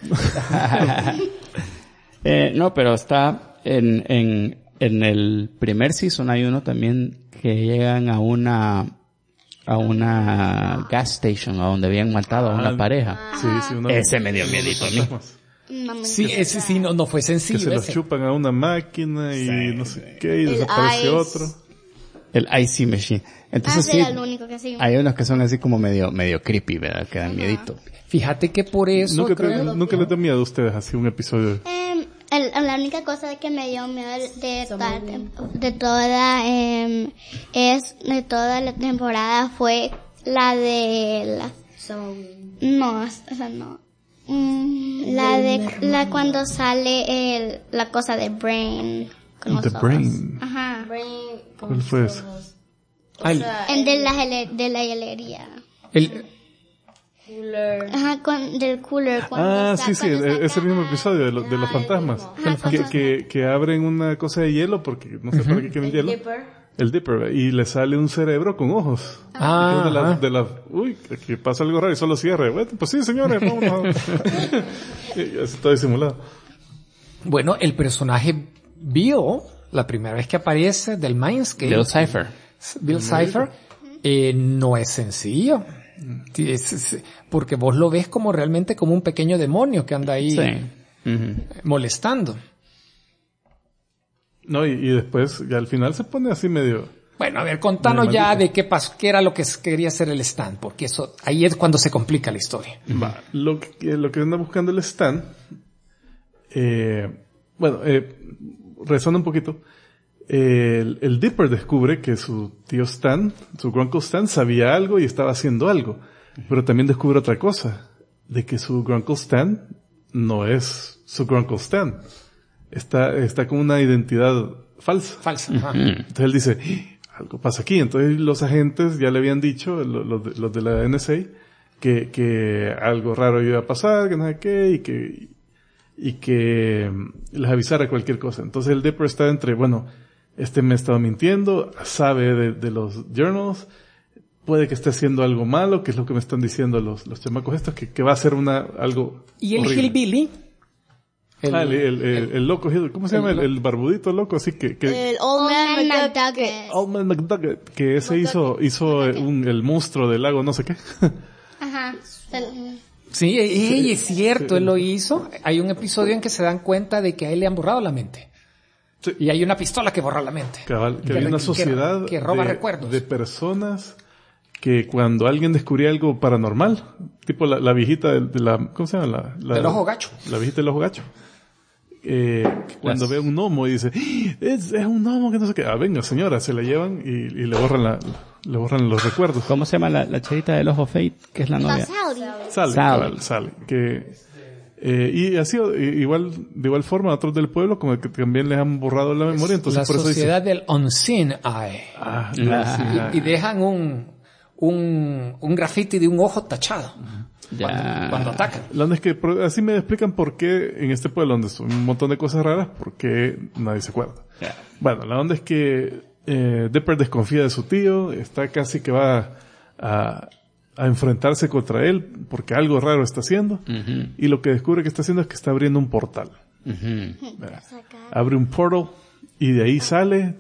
No, pero está en el primer season hay uno también que llegan a una gas station a donde habían matado a una pareja. Sí, una... Ese me dio miedito a mí. No me Sí, ese sí no fue Que sencillo. se los ese. chupan a una máquina y no sé qué, y desaparece Ice. otro. El Icy Machine. Entonces sí, era lo único que sí. hay unos que son así como medio creepy, ¿verdad? Que dan miedito. Fíjate que por eso Nunca les da miedo a ustedes así un episodio. La única cosa que me dio miedo de toda la temporada fue la de la... No, o sea, no. La cuando sale la cosa de Brain. Con los The ojos. Brain. Ajá. ¿Cuál fue ese? El de la helería. Ajá, del cooler. Ah, sí, ese mismo episodio de los fantasmas. Que abren una cosa de hielo porque no sé para qué quieren hielo. El Dipper. Y le sale un cerebro con ojos. Uy, aquí pasa algo raro y solo cierre. Bueno, pues sí, señores, vámonos. Está disimulado. Bueno, el personaje Bill, la primera vez que aparece del Mindscape. Bill Cipher, no es sencillo. Porque vos lo ves como realmente como un pequeño demonio que anda ahí molestando. No, y después, ya al final se pone así medio... Bueno, a ver, contanos ya de qué pasó, qué era lo que quería hacer el Stan, porque eso, ahí es cuando se complica la historia. Va, lo que anda buscando el Stan, rezando un poquito, el Dipper descubre que su tío Stan, su Grunkle Stan, sabía algo y estaba haciendo algo. Pero también descubre otra cosa, de que su Grunkle Stan no es su Grunkle Stan. Está con una identidad falsa. Ajá. Entonces él dice, algo pasa aquí. Entonces los agentes ya le habían dicho, los de la NSA, que algo raro iba a pasar, que no sé qué, y que les avisara cualquier cosa. Entonces el Dipper está entre, bueno, me ha estado mintiendo, sabe de los journals, puede que esté haciendo algo malo, que es lo que me están diciendo los chamacos estos, que va a hacer algo Y el horrible. Hillbilly. El loco, ¿cómo se llama? El barbudito loco, así que El Old Man McDucket. Old Man McDucket, que ese hizo el monstruo del lago no sé qué. Ajá. Sí, es cierto, él lo hizo. Hay un episodio en que se dan cuenta de que a él le han borrado la mente. Sí. Y hay una pistola que borra la mente. Cabal, que había una sociedad que roba recuerdos. de personas que cuando alguien descubría algo paranormal, tipo la viejita de la, ¿cómo se llama? Del ojo gacho. La viejita del ojo gacho. Cuando ve un gnomo y dice, es un gnomo que no sé qué. Venga señora, se la llevan y le borran los recuerdos. ¿Cómo se llama la chavita del ojo Fate, que es la novia? Sally. Y así, de igual forma, a otros del pueblo, como que también les han borrado la memoria. Entonces, la por eso sociedad del Unseen Eye. Y dejan un graffiti de un ojo tachado. Cuando atacan. La onda es que así me explican por qué en este pueblo donde son un montón de cosas raras, por qué nadie se acuerda. Bueno, la onda es que Dipper desconfía de su tío, está casi que va a enfrentarse contra él porque algo raro está haciendo, y lo que descubre que está haciendo es que está abriendo un portal. Abre un portal y de ahí sale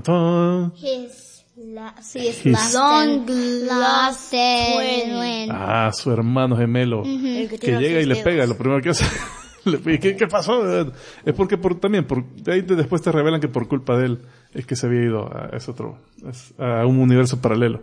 su hermano gemelo, que llega y le pega. Lo primero que hace ¿Qué pasó? Es porque de ahí después te revelan que por culpa de él es que se había ido a un universo paralelo.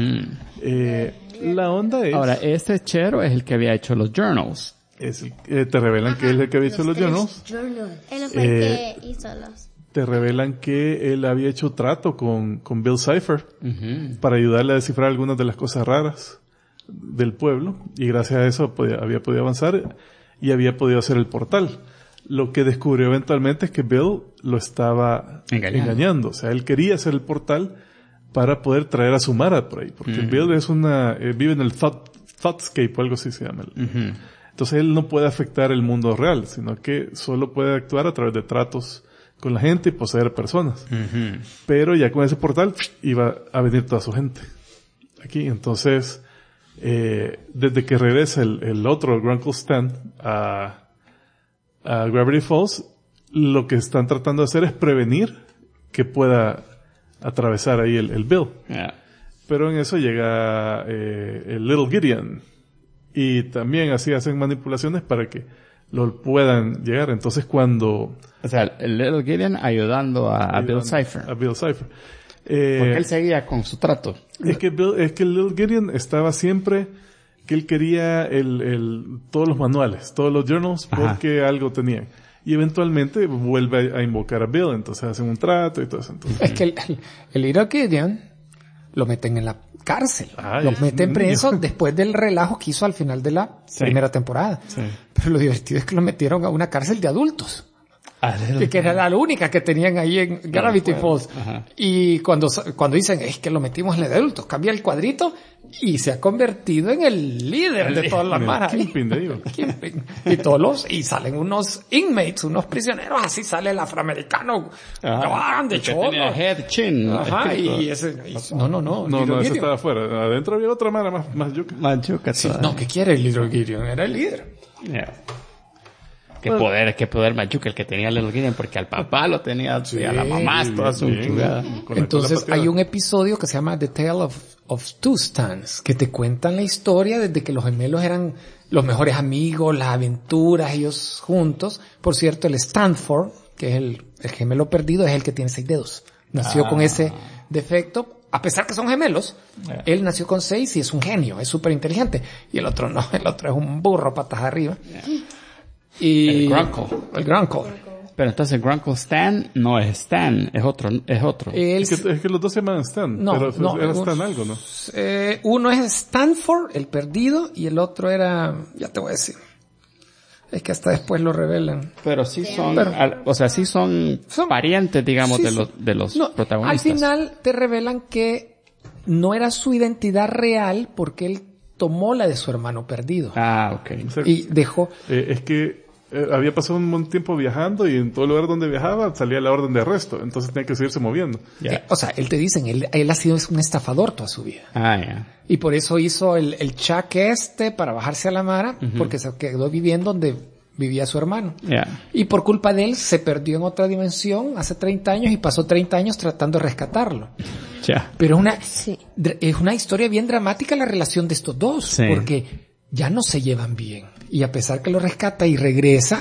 La onda es... Ahora, este Chero es el que había hecho los journals. Te revelan que él es el que había hecho los journals. Él fue el que hizo los... Te revelan que él había hecho trato con Bill Cipher para ayudarle a descifrar algunas de las cosas raras del pueblo, y gracias a eso había podido avanzar y había podido hacer el portal. Lo que descubrió eventualmente es que Bill lo estaba engañando. O sea, él quería hacer el portal para poder traer a su Mara por ahí, porque Bill es vive en el Thoughtscape o algo así se llama. Entonces él no puede afectar el mundo real, sino que solo puede actuar a través de tratos con la gente y poseer personas. Pero ya con ese portal iba a venir toda su gente aquí. Entonces, desde que regresa el otro Grunkle Stan a Gravity Falls, lo que están tratando de hacer es prevenir que pueda atravesar ahí el Bill. Pero en eso llega el Little Gideon, y también así hacen manipulaciones para que lo puedan llegar. Entonces cuando... O sea, el Little Gideon ayudando a Bill Cipher. A Bill Cipher. Porque él seguía con su trato. Es que el Little Gideon estaba siempre que él quería todos los manuales, todos los journals, porque algo tenía. Y eventualmente vuelve a invocar a Bill, entonces hacen un trato y todo eso. Entonces, es que el Little Gideon lo meten en la cárcel. Lo meten preso después del relajo que hizo al final de la primera temporada. Pero Pero lo divertido es que lo metieron a una cárcel de adultos. Que era la única que tenían ahí en Gravity Falls. Y cuando dicen, es que lo metimos en el de adultos, cambia el cuadrito y se ha convertido en el líder de todas las maras. Kingpin, te digo. Y salen unos inmates, unos prisioneros, así sale el afroamericano. De cholo. Tenía head chin. Ajá, y ese, No, ese estaba afuera. Adentro había otra mara más yuca. Más yuca. Sí, no, ¿qué quiere el Little Gideon? Era el líder. Yeah. Qué poder Machuca el que tenía Little Gideon, porque al papá lo tenía, y a la mamá toda su chugada. Entonces hay un episodio que se llama The Tale of Two Stans, que te cuentan la historia desde que los gemelos eran los mejores amigos, las aventuras, ellos juntos. Por cierto, el Stanford, que es el gemelo perdido, es el que tiene 6 dedos. Nació con ese defecto. A pesar que son gemelos, él nació con 6 y es un genio, es súper inteligente. Y el otro no, el otro es un burro patas arriba. Y el Grunkle. Pero entonces Grunkle Stan no es Stan, es otro. Es que los dos se llaman Stan, pero era Stan algo, ¿no? Uno es Stanford, el perdido, y el otro era, ya te voy a decir. Es que hasta después lo revelan. Pero sí son, sí son parientes, digamos, sí, de los protagonistas. Al final te revelan que no era su identidad real porque él tomó la de su hermano perdido. Ok. Y dejó... es que había pasado un buen tiempo viajando y en todo lugar donde viajaba salía la orden de arresto. Entonces tenía que seguirse moviendo. Él te dicen, él ha sido un estafador toda su vida. Y por eso hizo el chaque para bajarse a la mara, porque se quedó viviendo donde vivía su hermano. Y por culpa de él se perdió en otra dimensión hace 30 años y pasó 30 años tratando de rescatarlo. Pero es una historia bien dramática la relación de estos dos, porque ya no se llevan bien. Y a pesar que lo rescata y regresa,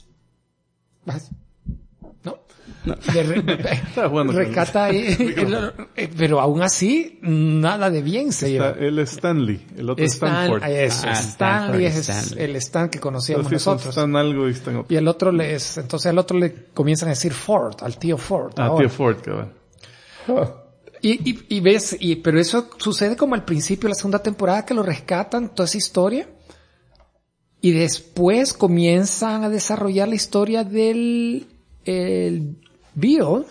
rescata pero aún así nada de bien se lleva. Él es Stanley, el otro Stanford. Stanley es el Stan que conocíamos nosotros. Stan algo y Stan otro. Y el otro entonces al otro le comienzan a decir Ford, al tío Ford. Tío Ford, cabrón. Y ves, pero eso sucede como al principio de la segunda temporada, que lo rescatan, toda esa historia. Y después comienzan a desarrollar la historia del Bill,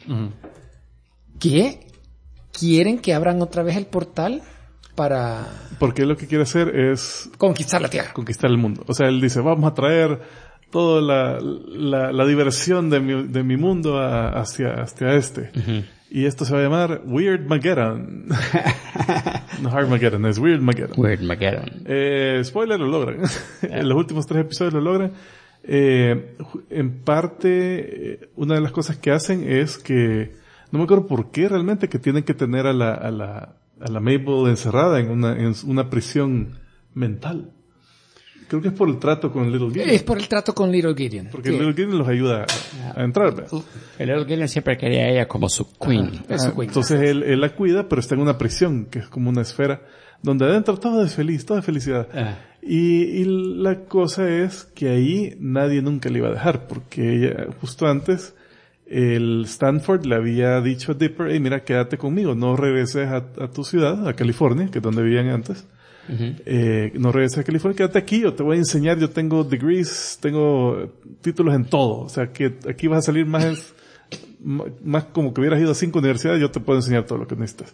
que quieren que abran otra vez el portal para... Porque él lo que quiere hacer es... conquistar la Tierra. Conquistar el mundo. O sea, él dice, vamos a traer toda la diversión de mi mundo hacia este. Y esto se va a llamar Weirdmageddon. No Hardmageddon, es Weirdmageddon. Spoiler, lo logran. En los últimos 3 episodios lo logran. En parte, una de las cosas que hacen es que, no me acuerdo por qué realmente, que tienen que tener a la Mabel encerrada en una prisión mental. Creo que es por el trato con Little Gideon. Es por el trato con Little Gideon. Porque Little Gideon los ayuda a entrar. El Little Gideon siempre quería a ella como su queen. Entonces él la cuida, pero está en una prisión, que es como una esfera, donde adentro todo es feliz, toda es felicidad. Y la cosa es que ahí nadie nunca le iba a dejar, porque ella, justo antes, el Stanford le había dicho a Dipper, hey, mira, quédate conmigo, no regreses a tu ciudad, a California, que es donde vivían antes. No regreses a California, quédate aquí, yo te voy a enseñar, yo tengo degrees, tengo títulos en todo, o sea que aquí vas a salir más como que hubieras ido a 5 universidades, yo te puedo enseñar todo lo que necesitas.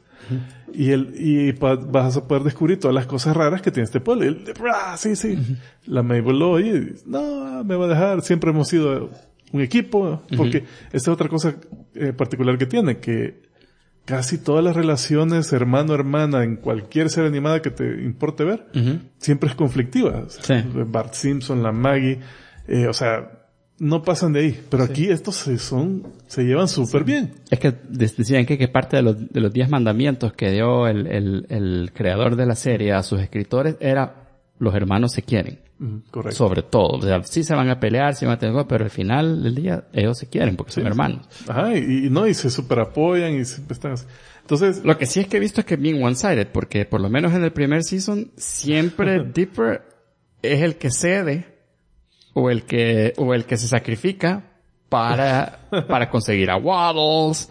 Y vas a poder descubrir todas las cosas raras que tiene este pueblo. Y él, sí. La Mabel lo oye y dice, no, me va a dejar, siempre hemos sido un equipo, porque esa es otra cosa particular que tiene, que casi todas las relaciones hermano-hermana en cualquier serie animada que te importe ver, siempre es conflictiva. O sea, Bart Simpson, la Maggie, o sea, no pasan de ahí. Pero aquí estos se llevan súper bien. Es que decían que parte de los 10 mandamientos que dio el creador de la serie a sus escritores era los hermanos se quieren. Correcto. Sobre todo. O sea, sí se van a pelear, sí van a tener, pero al final del día ellos se quieren porque son hermanos. Ajá, y se super apoyan y siempre están así. Entonces, lo que sí es que he visto es que es bien one-sided, porque por lo menos en el primer season siempre Dipper es el que cede o el que se sacrifica para conseguir a Waddles,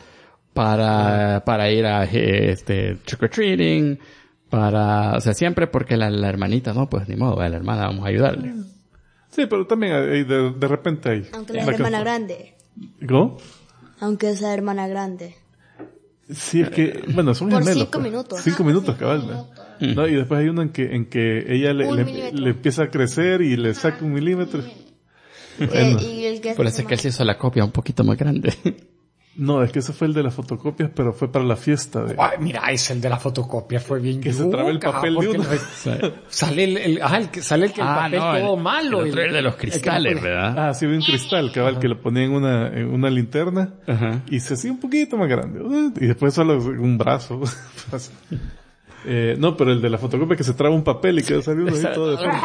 para ir a trick or treating, o sea, siempre porque la hermanita, no, pues ni modo, a la hermana vamos a ayudarle. Sí, pero también hay de repente hay. Aunque la hermana grande. ¿Cómo? Aunque esa hermana grande. Sí, es que, bueno, son Por gemelos. 5 minutos. 5 minutos, cabal. ¿No? No, y después hay uno en que ella le empieza a crecer y le saca 1 milímetro. Bueno. Y el que Por eso es que él se hizo la copia un poquito más grande. No, es que ese fue el de las fotocopias, pero fue para la fiesta. Ay, mira, es el de la fotocopia, fue bien Que se traba el papel de uno. Sale el papel todo malo. El otro el de los cristales, ¿verdad? Ah, sí, un cristal, cabal, que lo ponía en una linterna. Ajá. Y se hacía un poquito más grande. Y después solo un brazo. No, pero el de la fotocopia que se traba un papel y queda saliendo ahí todo de forma.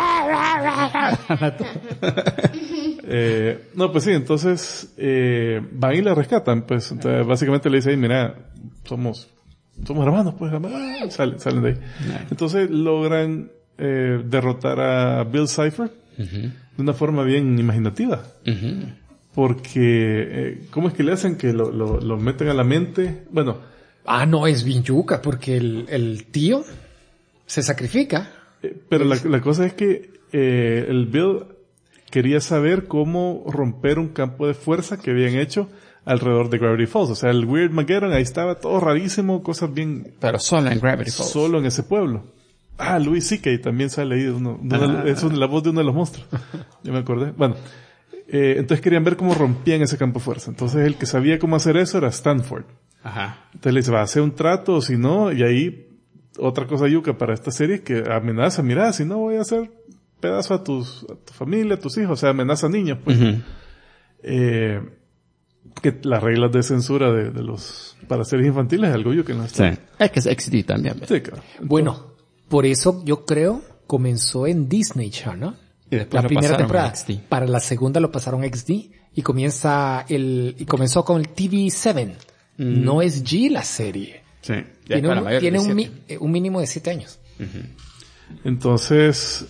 No, pues sí, entonces van y la rescatan, pues. Entonces, básicamente le dicen, mira, somos hermanos, pues. Salen de ahí. Entonces logran derrotar a Bill Cipher de una forma bien imaginativa. Porque, ¿cómo es que le hacen? Que lo meten a la mente. Bueno. No, es bien yuca, porque el tío se sacrifica. Pero la cosa es que el Bill quería saber cómo romper un campo de fuerza que habían hecho alrededor de Gravity Falls. O sea, el Weird Mageddon, ahí estaba todo rarísimo, cosas bien... Pero solo en Gravity Falls. Solo en ese pueblo. Louis C.K. también sale ahí, es la voz de uno de los monstruos. Ya me acordé. Bueno, entonces querían ver cómo rompían ese campo de fuerza. Entonces el que sabía cómo hacer eso era Stanford. Ajá. Entonces le dice, va a hacer un trato, o si no, y ahí otra cosa yuca para esta serie que amenaza, mira, si no voy a hacer pedazo a tu familia, a tus hijos, o sea, amenaza a niños, pues. Que las reglas de censura de los para series infantiles es algo yuca en la Sí. Es que es XD también. Sí, claro. Bueno, por eso yo creo comenzó en Disney Channel. Y después La lo primera pasaron temporada. a XD. Para la segunda lo pasaron a XD y comenzó con el TV7. No es G la serie. Sí. Ya Tiene un mínimo de 7 años. Entonces,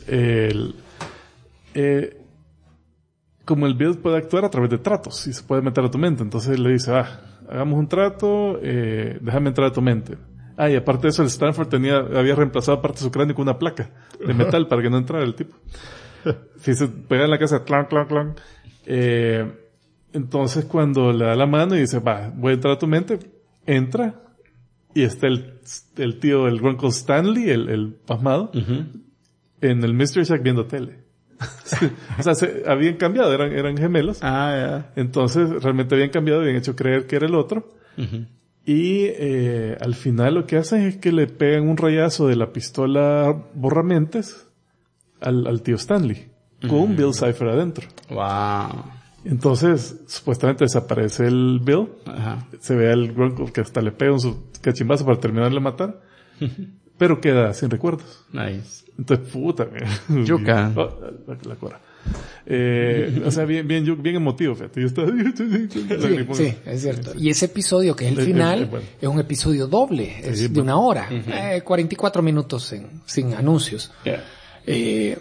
como el Bill puede actuar a través de tratos y se puede meter a tu mente, entonces le dice, hagamos un trato, déjame entrar a tu mente. Y aparte de eso, el Stanford había reemplazado parte de su cráneo con una placa de metal para que no entrara el tipo. Si se pega en la casa, clan, clan, clan. Entonces cuando le da la mano y dice, voy a entrar a tu mente, entra y está el tío, el Grunkle Stanley, el pasmado, en el Mystery Shack viendo tele. O sea, habían cambiado, eran gemelos. Entonces realmente habían cambiado, habían hecho creer que era el otro. Y al final lo que hacen es que le pegan un rayazo de la pistola borramentes al tío Stanley, con un Bill Cipher adentro. Wow. Entonces, supuestamente desaparece el Bill. Ajá. Se ve al Grunkle que hasta le pega un su cachimbazo para terminarle de matar. Pero queda sin recuerdos. Nice. Entonces, puta, Yuca. La cora. O sea, bien emotivo, fíjate. Yo estaba... Sí, es cierto. Y ese episodio, que es el final, bueno. es un episodio doble, es de 1 hora. 44 minutos sin anuncios. Yeah.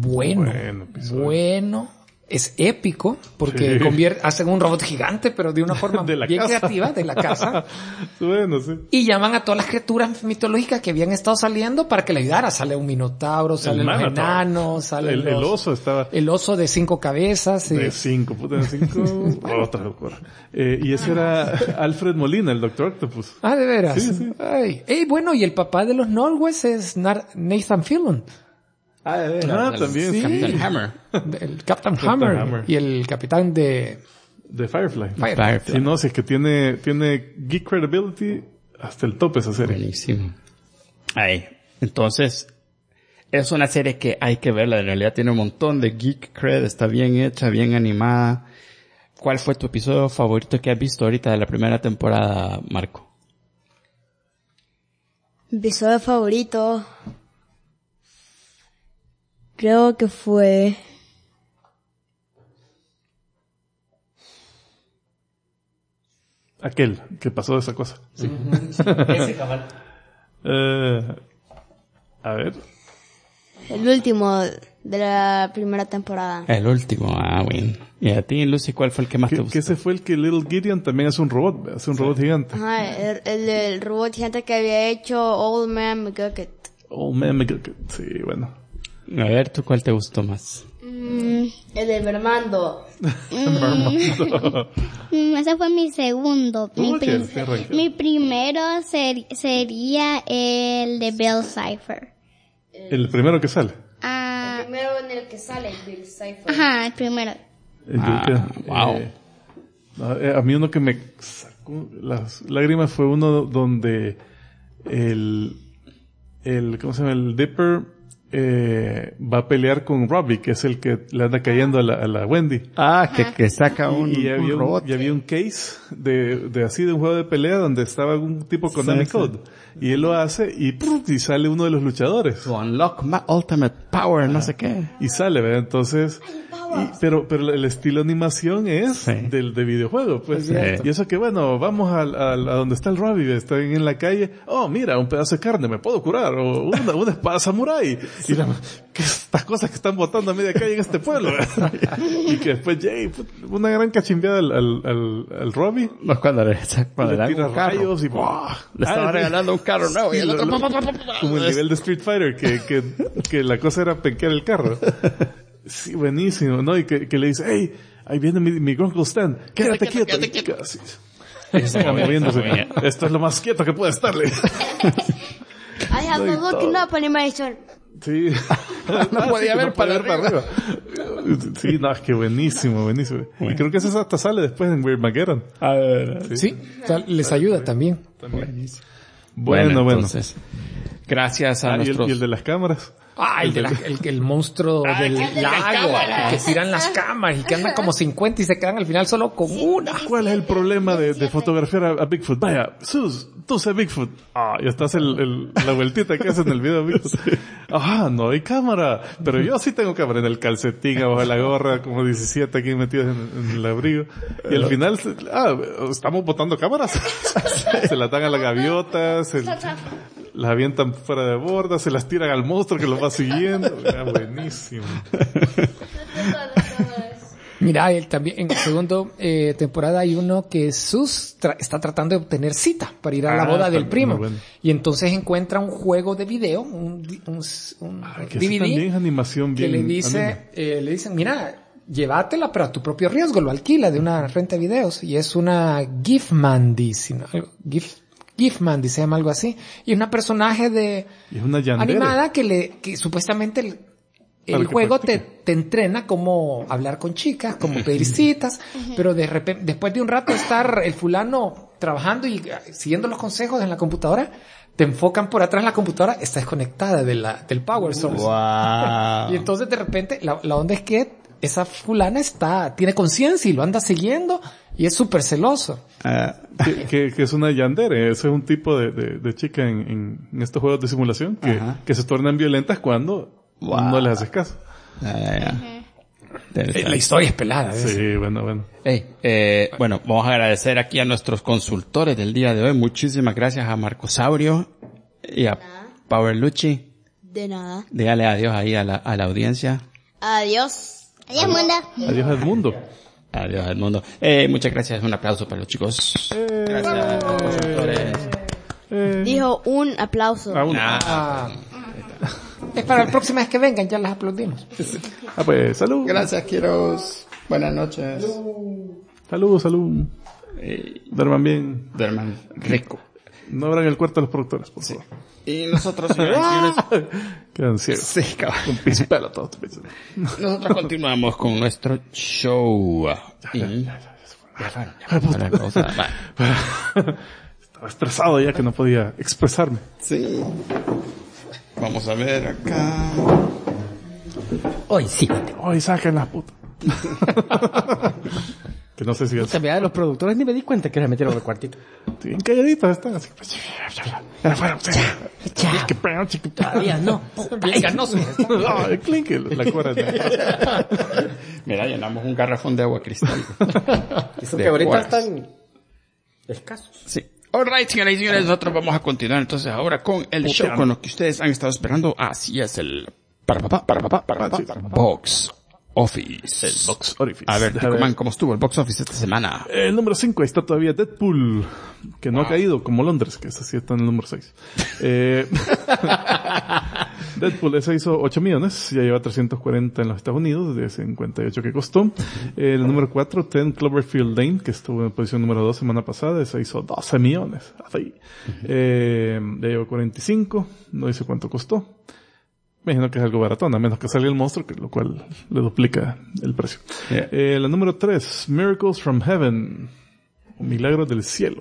Bueno. Es épico, porque hacen un robot gigante, pero de una forma bien creativa, de la casa. Bueno, sí. Y llaman a todas las criaturas mitológicas que habían estado saliendo para que le ayudara. Sale un minotauro, sale los enanos, sale el oso estaba... El oso de 5 cabezas. De 5, puta, de 5. Otra locura. Y ese era Alfred Molina, el Dr. Octopus. ¿De veras? Sí. Ay. Bueno, y el papá de los Norwes es Nathan Fillion. También. Sí. Captain Hammer. El Captain Hammer. Y el capitán de Firefly. Firefly. Sí, no, si es que tiene geek credibility hasta el tope esa serie. Buenísimo. Entonces, es una serie que hay que verla. En realidad tiene un montón de geek cred. Está bien hecha, bien animada. ¿Cuál fue tu episodio favorito que has visto ahorita de la primera temporada, Marco? Mi episodio favorito... Creo que fue... Aquel que pasó esa cosa. Sí. Ese cabal. A ver. El último de la primera temporada. El último, bueno. Y a ti, Lucy, ¿cuál fue el que más te gustó? Que ese fue el que Little Gideon también hace un robot. Hace un robot gigante. El robot gigante que había hecho Old Man McGucket. Old Man McGucket. Sí, bueno. A ver, ¿tú cuál te gustó más? El de Vermando. Ese fue mi segundo. ¿Qué Mi primero sería el de Bill Cipher. El primero que sale. El primero en el que sale Bill Cipher. Ajá, el primero. A mí uno que me sacó las lágrimas fue uno donde ¿cómo se llama? El Dipper va a pelear con Robbie, que es el que le anda cayendo a la Wendy. Que saca un robot. Y había un case de así de un juego de pelea donde estaba un tipo con Konami Code. Y él lo hace y sale uno de los luchadores. To unlock my ultimate power, no sé qué. Y sale, ¿verdad? Entonces, pero el estilo de animación es de videojuego, pues. Y eso que bueno, vamos a donde está el Robbie, está en la calle. Oh, mira, un pedazo de carne, me puedo curar. O una espada samurai. Y ¿qué estas cosas que están botando a media calle en este pueblo? Y que después Jay, una gran cachimbeada al Robbie. No, cuando le tira rayos y le estaba regalando un carro nuevo y el otro como el nivel de Street Fighter que la cosa era penquear el carro. Sí, buenísimo, ¿no? Y que le dice, hey, ahí viene mi Grunkle Stan, quédate quieto. Así. Está moviéndose. Esto es lo más quieto que puede estarle. I have been looking up animation. Sí. No podía ver para arriba. Sí, no, es que buenísimo. Y creo que eso hasta sale después en Weird Mageddon. A ver. Sí, o sea, les ayuda también. Bueno. Entonces, gracias a nuestros... ¿Y el de las cámaras? El monstruo del lago, que tiran las cámaras y que andan como 50 y se quedan al final solo con una. ¿Cuál es el problema de fotografiar a Bigfoot? Vaya, Sus, tú sé Bigfoot. Y estás la vueltita que hace en el video de Bigfoot. No hay cámara. Pero yo sí tengo cámara en el calcetín, abajo de la gorra, como 17 aquí metidos en el abrigo. Y al final, estamos botando cámaras. Se las dan a las gaviotas, las avientan fuera de borda, se las tiran al monstruo que los va siguiendo. Buenísimo. Mira, él también en la segunda temporada hay uno que Sus está tratando de obtener cita para ir a la boda del primo. Bueno. Y entonces encuentra un juego de video, un que DVD, también es animación bien que le dicen, mira, llévatela, pero a tu propio riesgo, lo alquila de una renta de videos. Y es una Gifmandy, Gifmandy se llama algo así. Y es una personaje y es una animada que supuestamente el juego te entrena cómo hablar con chicas, cómo pedir citas, pero de repente, después de un rato estar el fulano trabajando y siguiendo los consejos en la computadora, te enfocan por atrás la computadora, está desconectada del power source. Wow. Y entonces de repente la onda es que esa fulana tiene conciencia y lo anda siguiendo y es súper celoso. Que es una yandere, ese es un tipo de chica en estos juegos de simulación que se tornan violentas cuando no les haces caso. La historia es pelada. Sí, bueno. Bueno, vamos a agradecer aquí a nuestros consultores del día de hoy. Muchísimas gracias a Marcosaurio y a Power Luchi. De nada. Dígale adiós ahí a la audiencia. Adiós. Adiós, mundo. Adiós al mundo. Adiós al mundo. Muchas gracias. Un aplauso para los chicos. Gracias, consultores. Dijo un aplauso. Es para la próxima vez que vengan, ya las aplaudimos. Pues, salud. Gracias, Quiros. Buenas noches. Salud. Duerman bien. Duerman rico. No abran el cuarto a los productores, por favor. Y nosotros, señores, quedan ciegos. Sí, cabrón. Con pispelo todos. Nosotros continuamos con nuestro show. Estaba estresado ya que no podía expresarme. Sí. Vamos a ver acá. Hoy sí. Hoy saquen la puta. Que no sé si es... de los productores ni me di cuenta que se metieron en el cuartito. Sí, bien calladitos están así. Todavía no. Venga, no sé. El clink, la cuerda. Mira, llenamos un garrafón de agua cristal. Eso que ahorita están escasos. Sí. Alright, señoras y señores, nosotros vamos a continuar entonces ahora con el show con lo que ustedes han estado esperando. Así es, el Box Office. El Box Office. A ver, Ticoman, ¿cómo estuvo el Box Office esta semana? El número 5 está todavía Deadpool, que no ha caído como Londres, que ese sí está en el número 6. Deadpool, esa hizo 8 millones, ya lleva 340 en los Estados Unidos, de 58 que costó. El número 4, 10 Cloverfield Lane, que estuvo en posición número 2 semana pasada, esa hizo 12 millones. Así. Ya lleva 45, no dice cuánto costó. Me imagino que es algo baratón, a menos que salga el monstruo, lo cual le duplica el precio. La número 3, Miracles from Heaven, Milagros del Cielo.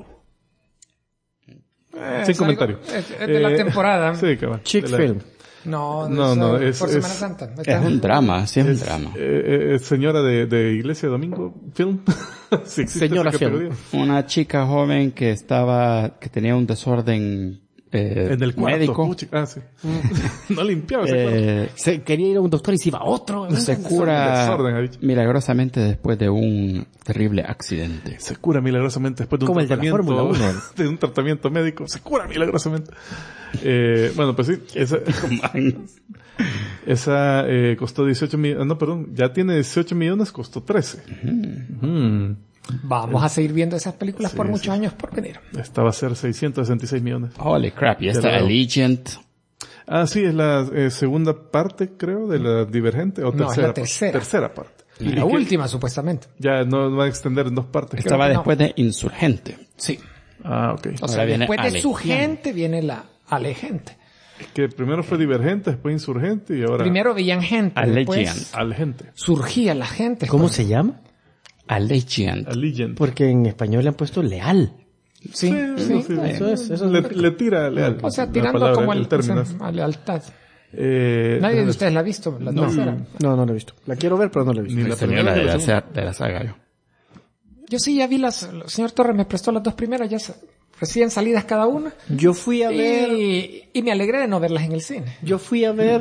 Sin comentario. Es de la temporada. Sí, cabal. Chick film. No, es por Semana Santa. Es un drama, sí es un drama. Señora de Iglesia Domingo Film. Sí existe Señora esa Film. categoría. Una chica joven que tenía un desorden En el cuarto. médico. Sí. No limpiaba ese cuarto. Se quería ir a un doctor y se iba a otro. Se cura desorden, ha dicho. milagrosamente después de un terrible accidente. Se cura milagrosamente después de un Como el de la tratamiento. Fórmula 1. De un tratamiento médico. Se cura milagrosamente. Bueno, pues sí. Esa costó 18 millones. No, perdón. Ya tiene 18 millones, costó 13. Vamos a seguir viendo esas películas por muchos años por venir. Esta va a ser 666 millones. Holy crap, y esta Ya lo veo. Allegiant. Ah, sí, es la segunda parte, creo, de la Divergente. O No, es tercera la tercera. Tercera parte. Y la última, supuestamente. Ya no van a extender en 2 partes. Estaba que no. después de Insurgente. Sí. Ah, ok. O sea, Ahora viene después de su Alegiant. gente viene la Alegente. Que primero fue Divergente, después Insurgente y ahora Primero veían gente, Allegiant. después Alegente. surgía la gente. ¿Cómo se llama? Allegiant. Allegiant. Porque en español le han puesto leal. Sí, sí. Sí. Eso es. Le tira leal. O sea, la tirando palabra, como el término. o sea, a lealtad. Eh, Nadie de ustedes la ha visto, la tercera. No lo he visto. La quiero ver, pero no la he visto. Ni la Señora primera de ni la la, segunda. de la saga yo. Yo sí ya vi el señor Torres me prestó las 2 primeras, ya recién salidas cada una. Yo fui a ver... Y me alegré de no verlas en el cine. Yo fui a ver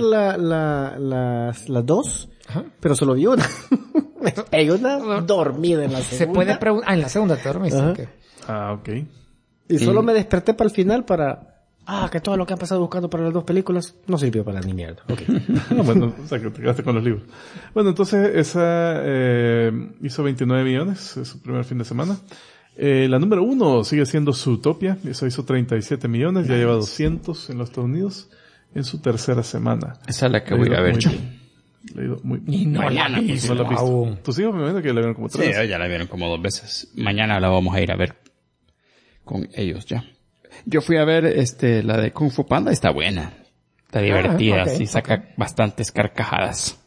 las 2, Ajá. pero solo vi una. Me pegué una dormida en la segunda. Se puede preguntar. Ah, en la segunda te dormiste. Ajá. ok. Ah, ok. Y solo me desperté para el final para... que todo lo que han pasado buscando para las 2 películas no sirvió para ni mierda. Okay. Bueno, o sea, que te quedaste con los libros. Bueno, entonces esa hizo 29 millones, es su primer fin de semana. La número 1 sigue siendo Zootopia, esa hizo 37 millones, ya lleva 200 en los Estados Unidos en su tercera semana. Esa es la que Le ha voy ido a ver muy yo. bien. Le ha ido muy Y no Mañana, la he pues, visto ¿No la has visto? aún. Tus hijos me imagino que la vieron como Sí, 3. ya la vieron como 2 veces. Mañana la vamos a ir a ver con ellos ya. Yo fui a ver la de Kung Fu Panda, está buena. Está divertida, ok, sí, saca bastantes carcajadas.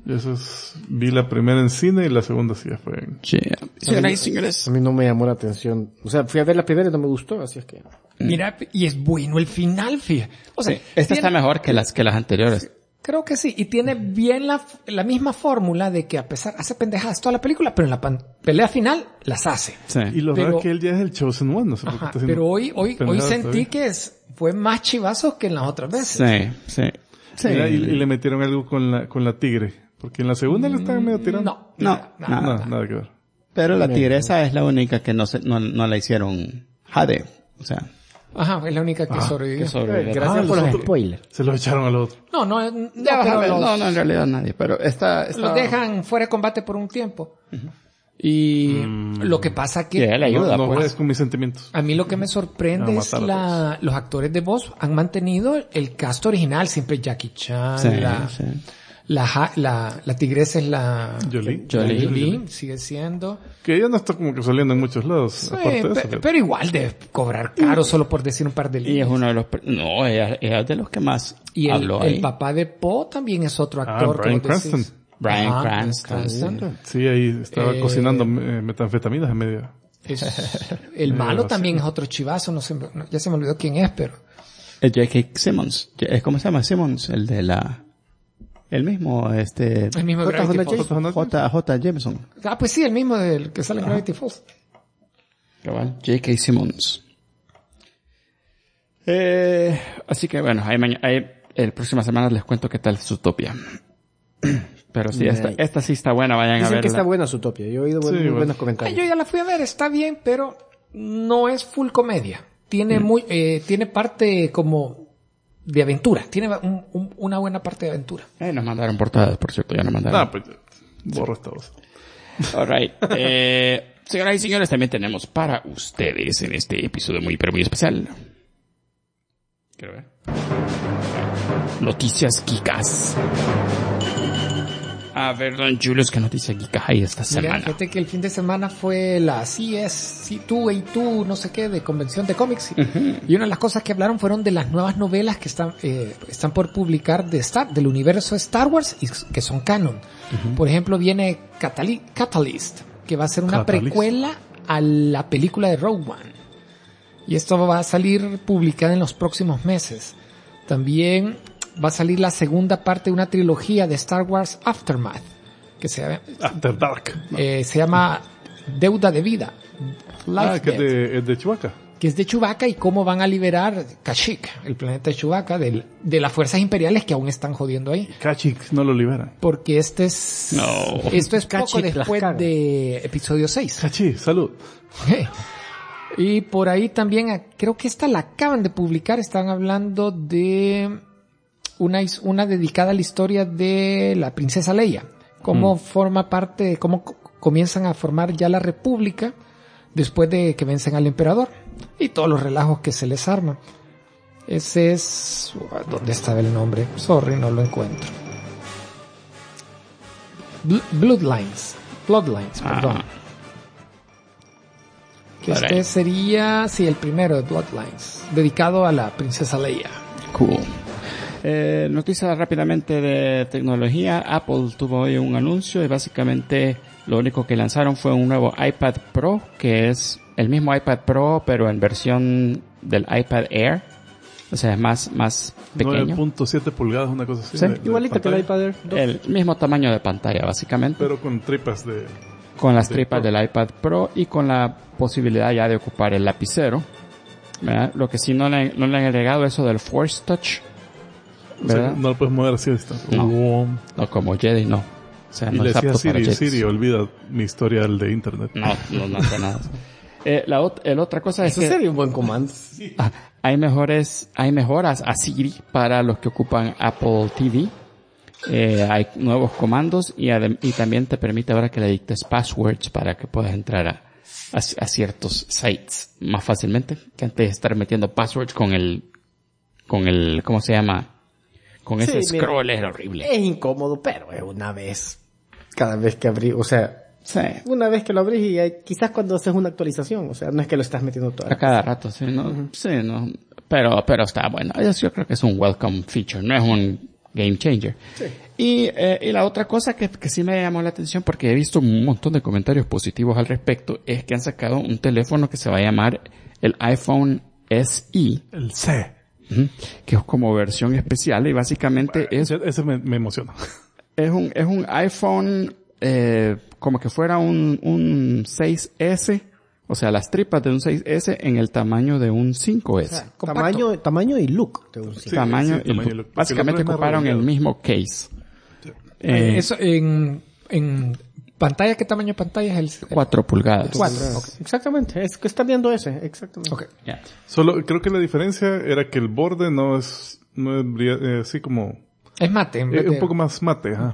Vi la primera en cine y la segunda sí ya fue en... Sí. Señoras y señores. A mí no me llamó la atención. O sea, fui a ver la primera y no me gustó, así es que... Mira, y es bueno el final, fíjate. O sea, Esta está tiene- mejor que las anteriores. Creo que sí. Y tiene bien la misma fórmula de que a pesar, hace pendejadas toda la película, pero en la pelea final las hace. Sí. Y lo Pero- raro es que él ya es el Chosen One, no sé por qué Ajá, está haciendo pero hoy pendejadas sentí todavía. que fue más chivazos que en las otras veces. Sí, sí. Sí. Mira, y le metieron algo con la tigre. Porque en la segunda le estaban medio tirando. No, Nada que ver. Pero la tigresa es la única que no la hicieron jade. O sea, Ajá, es la única que sobrevivió. que sobrevive. Gracias por los spoilers. Se los echaron al otro. No, Ya vas a pero ver. los, No, en realidad nadie. Pero está los dejan fuera de combate por un tiempo. Y Lo que pasa que él ayuda, no pues. juegues con mis sentimientos. a mí lo que me sorprende A es matar a los actores de voz han mantenido el cast original, siempre Jackie Chan, Sí, la tigresa es la Jolie. Jolie, sigue siendo. Que ella no está como que saliendo en muchos lados. Sí, aparte de eso. pero igual de cobrar caro solo por decir un par de Y es líneas. uno de los... No, ella es de los que más Y habló el ahí. papá de Poe también es otro actor. Bryan que vos decís. Cranston. Bryan Ajá, Cranston. Sí, ahí estaba cocinando metanfetaminas en medio. El malo sí. también es otro chivazo, ya se me olvidó quién es, pero... El J.K. Simmons. ¿Cómo se llama Simmons? El de la... El mismo, El mismo de Gravity Falls. J. Jameson. Ah, pues sí, el mismo del que sale en Gravity Falls. Cabal. J.K. Simmons. Así que bueno, el próxima semana les cuento qué tal Zootopia. Pero sí, esta sí está buena, vayan a Dicen verla. que está buena Zootopia. Yo he oído Sí, muy bueno. buenos Ay, comentarios. yo ya la fui a ver, está bien, pero no es full comedia. Tiene tiene parte como de aventura. Tiene una buena parte de aventura. Nos mandaron portadas, por cierto, ya nos mandaron. Ah, pues borro esta voz. Alright. Señoras y señores, también tenemos para ustedes en este episodio muy, pero muy especial Quiero ver. Noticias geekas. A ver, don Julius, ¿qué noticias geekas hay esta Mira, semana? fíjate que el fin de semana fue la C2A2, no sé qué, de convención de cómics. Y una de las cosas que hablaron fueron de las nuevas novelas que están por publicar del universo Star Wars y que son canon. Por ejemplo, viene Catalyst, que va a ser una precuela a la película de Rogue One. Y esto va a salir publicada en los próximos meses. También va a salir la segunda parte de una trilogía de Star Wars Aftermath, que After Dark. se llama Deuda de Vida. Life Que Debt, es de Chewbacca. que es de Chewbacca y cómo van a liberar Kashyyyk, el planeta de Chewbacca, de las fuerzas imperiales que aún están jodiendo ahí. Kashyyyk no lo libera. Porque esto es poco Kashyyyk las después caga. de episodio 6. Kashyyyk, salud. Y por ahí también, creo que esta la acaban de publicar, están hablando de una dedicada a la historia de la princesa Leia. Cómo forma parte, cómo comienzan a formar ya la república después de que vencen al emperador. Y todos los relajos que se les arman. Ese es... ¿Dónde estaba el nombre? Sorry, no lo encuentro. Bloodlines, perdón. Que Por este ahí. sería, sí, el primero de Bloodlines, dedicado a la princesa Leia. Cool. Noticia rápidamente de tecnología. Apple tuvo hoy un anuncio y básicamente lo único que lanzaron fue un nuevo iPad Pro, que es el mismo iPad Pro pero en versión del iPad Air. O sea, es más pequeño. 9.7 pulgadas, una cosa así. Sí, de Igualito que el pantalla, iPad Air 2. El mismo tamaño de pantalla básicamente. Pero con tripas de... Con las de tripas Pro. del iPad Pro y con la posibilidad ya de ocupar el lapicero. ¿Verdad? Lo que sí no le han agregado eso del Force Touch. O sea, ¿Verdad? no lo puedes mover así a distancia. No. No, como Jedi no. O sea, Y no le es decía a apto para Siri, Jedis. Siri, olvida mi historial de internet. No hace nada. La otra cosa es Eso que sería un buen comando. hay mejoras a Siri para los que ocupan Apple TV. Hay nuevos comandos y también te permite ahora que le dictes passwords para que puedas entrar a ciertos sites más fácilmente que antes de estar metiendo passwords con el, ¿cómo se llama? Con ese Sí, mira, scroll era horrible. Es incómodo, pero es una vez. Cada vez que abrí, o sea, Sí. una vez que lo abrís y quizás cuando haces una actualización, o sea, no es que lo estás metiendo todo. A cada rato, sí, ¿no? Sí, no. Pero está bueno. Yo creo que es un welcome feature, no es un game changer. Sí. Y la otra cosa que sí me llamó la atención, porque he visto un montón de comentarios positivos al respecto, es que han sacado un teléfono que se va a llamar el iPhone SE. El C. Que es como versión especial y básicamente Ese me emociona. es un iPhone, como que fuera un 6S, o sea, las tripas de un 6S en el tamaño de un 5S. O sea, tamaño y look. Sí, tamaño sí, y tamaño y look. look. Básicamente Porque el otro es más ocuparon el redondeado. mismo case. Eso en pantalla, ¿qué tamaño de pantalla es el 4 pulgadas. 4. Exactamente, es que está viendo ese, exactamente. Ok. Ya. Solo creo que la diferencia era que el borde no es así como Es mate, en vez de... un poco más mate, ajá.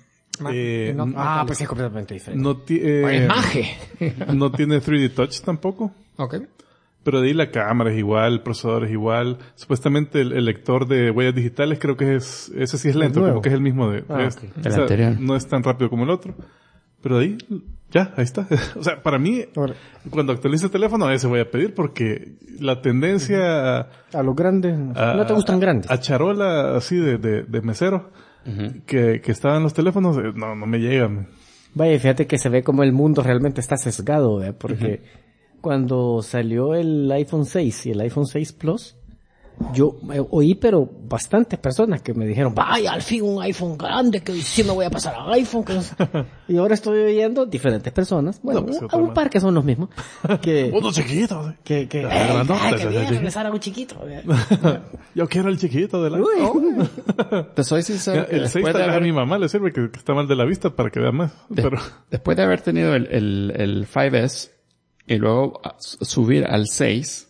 Pues es completamente diferente. No Es maje. no tiene 3D Touch tampoco. Ok. Pero de ahí la cámara es igual, el procesador es igual. Supuestamente el lector de huellas digitales creo que ese sí es lento, nuevo. como que es el mismo de este. ok. El anterior. No es tan rápido como el otro. Pero de ahí, ya, ahí está. O sea, para mí, Ahora, cuando actualice el teléfono, ese voy a pedir porque la tendencia a los grandes, no te gustan grandes. a charola así de mesero que estaban los teléfonos, no me llegan. Vaya, fíjate que se ve como el mundo realmente está sesgado, porque cuando salió el iPhone 6 y el iPhone 6 Plus, yo oí, pero bastantes personas que me dijeron, vaya, al fin un iPhone grande, que sí me voy a pasar a iPhone. Que no sé". Y ahora estoy oyendo diferentes personas, bueno, No, pues, un otra más. par que son los mismos, que Uno chiquito. que Ya, grandote, que ya, bien, ya. regresar a un chiquito. Yo quiero el chiquito del Uy. iPhone. Te soy sincero, que El 6 después de a mi mamá le sirve que está mal de la vista para que vea más. Pero después de haber tenido el 5S y luego subir al 6,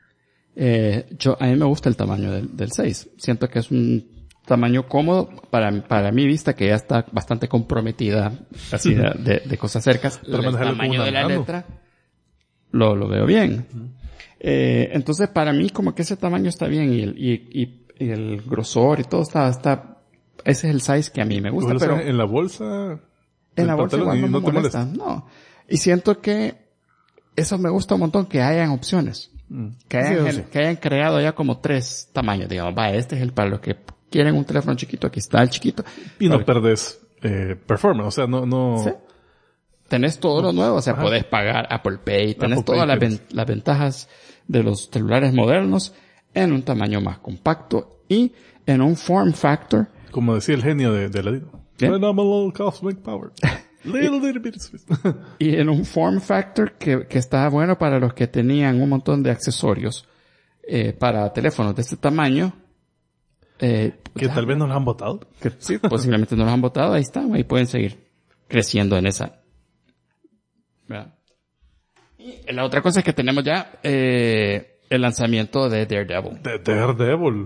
a mí me gusta el tamaño del 6. Siento que es un tamaño cómodo para mi vista, que ya está bastante comprometida así de cosas cercas. Pero El manejarlo tamaño con una de la mano. letra lo veo bien. Entonces, para mí, como que ese tamaño está bien y el grosor y todo está, ese es el size que a mí me gusta, pero en la bolsa, en la bolsa igual no me molesta. No. Y siento que eso me gusta un montón, que hayan opciones. Que hayan creado ya como 3 tamaños, digamos. Este es el para los que quieren un teléfono chiquito, aquí está el chiquito. Y no perdés performance, o sea, no... ¿Sí? Tenés todo lo nuevo, o sea, podés pagar Apple Pay, tenés todas las ventajas de los celulares modernos en un tamaño más compacto y en un form factor. Como decía el genio de Aladino. Phenomenal cosmic power. Little bit of space. Y en un form factor que está bueno para los que tenían un montón de accesorios para teléfonos de este tamaño. Que tal vez no los han votado. Que sí, posiblemente no los han votado. Ahí están, ahí pueden seguir creciendo en esa. ¿Verdad? Y la otra cosa es que tenemos ya el lanzamiento de Daredevil. De Daredevil.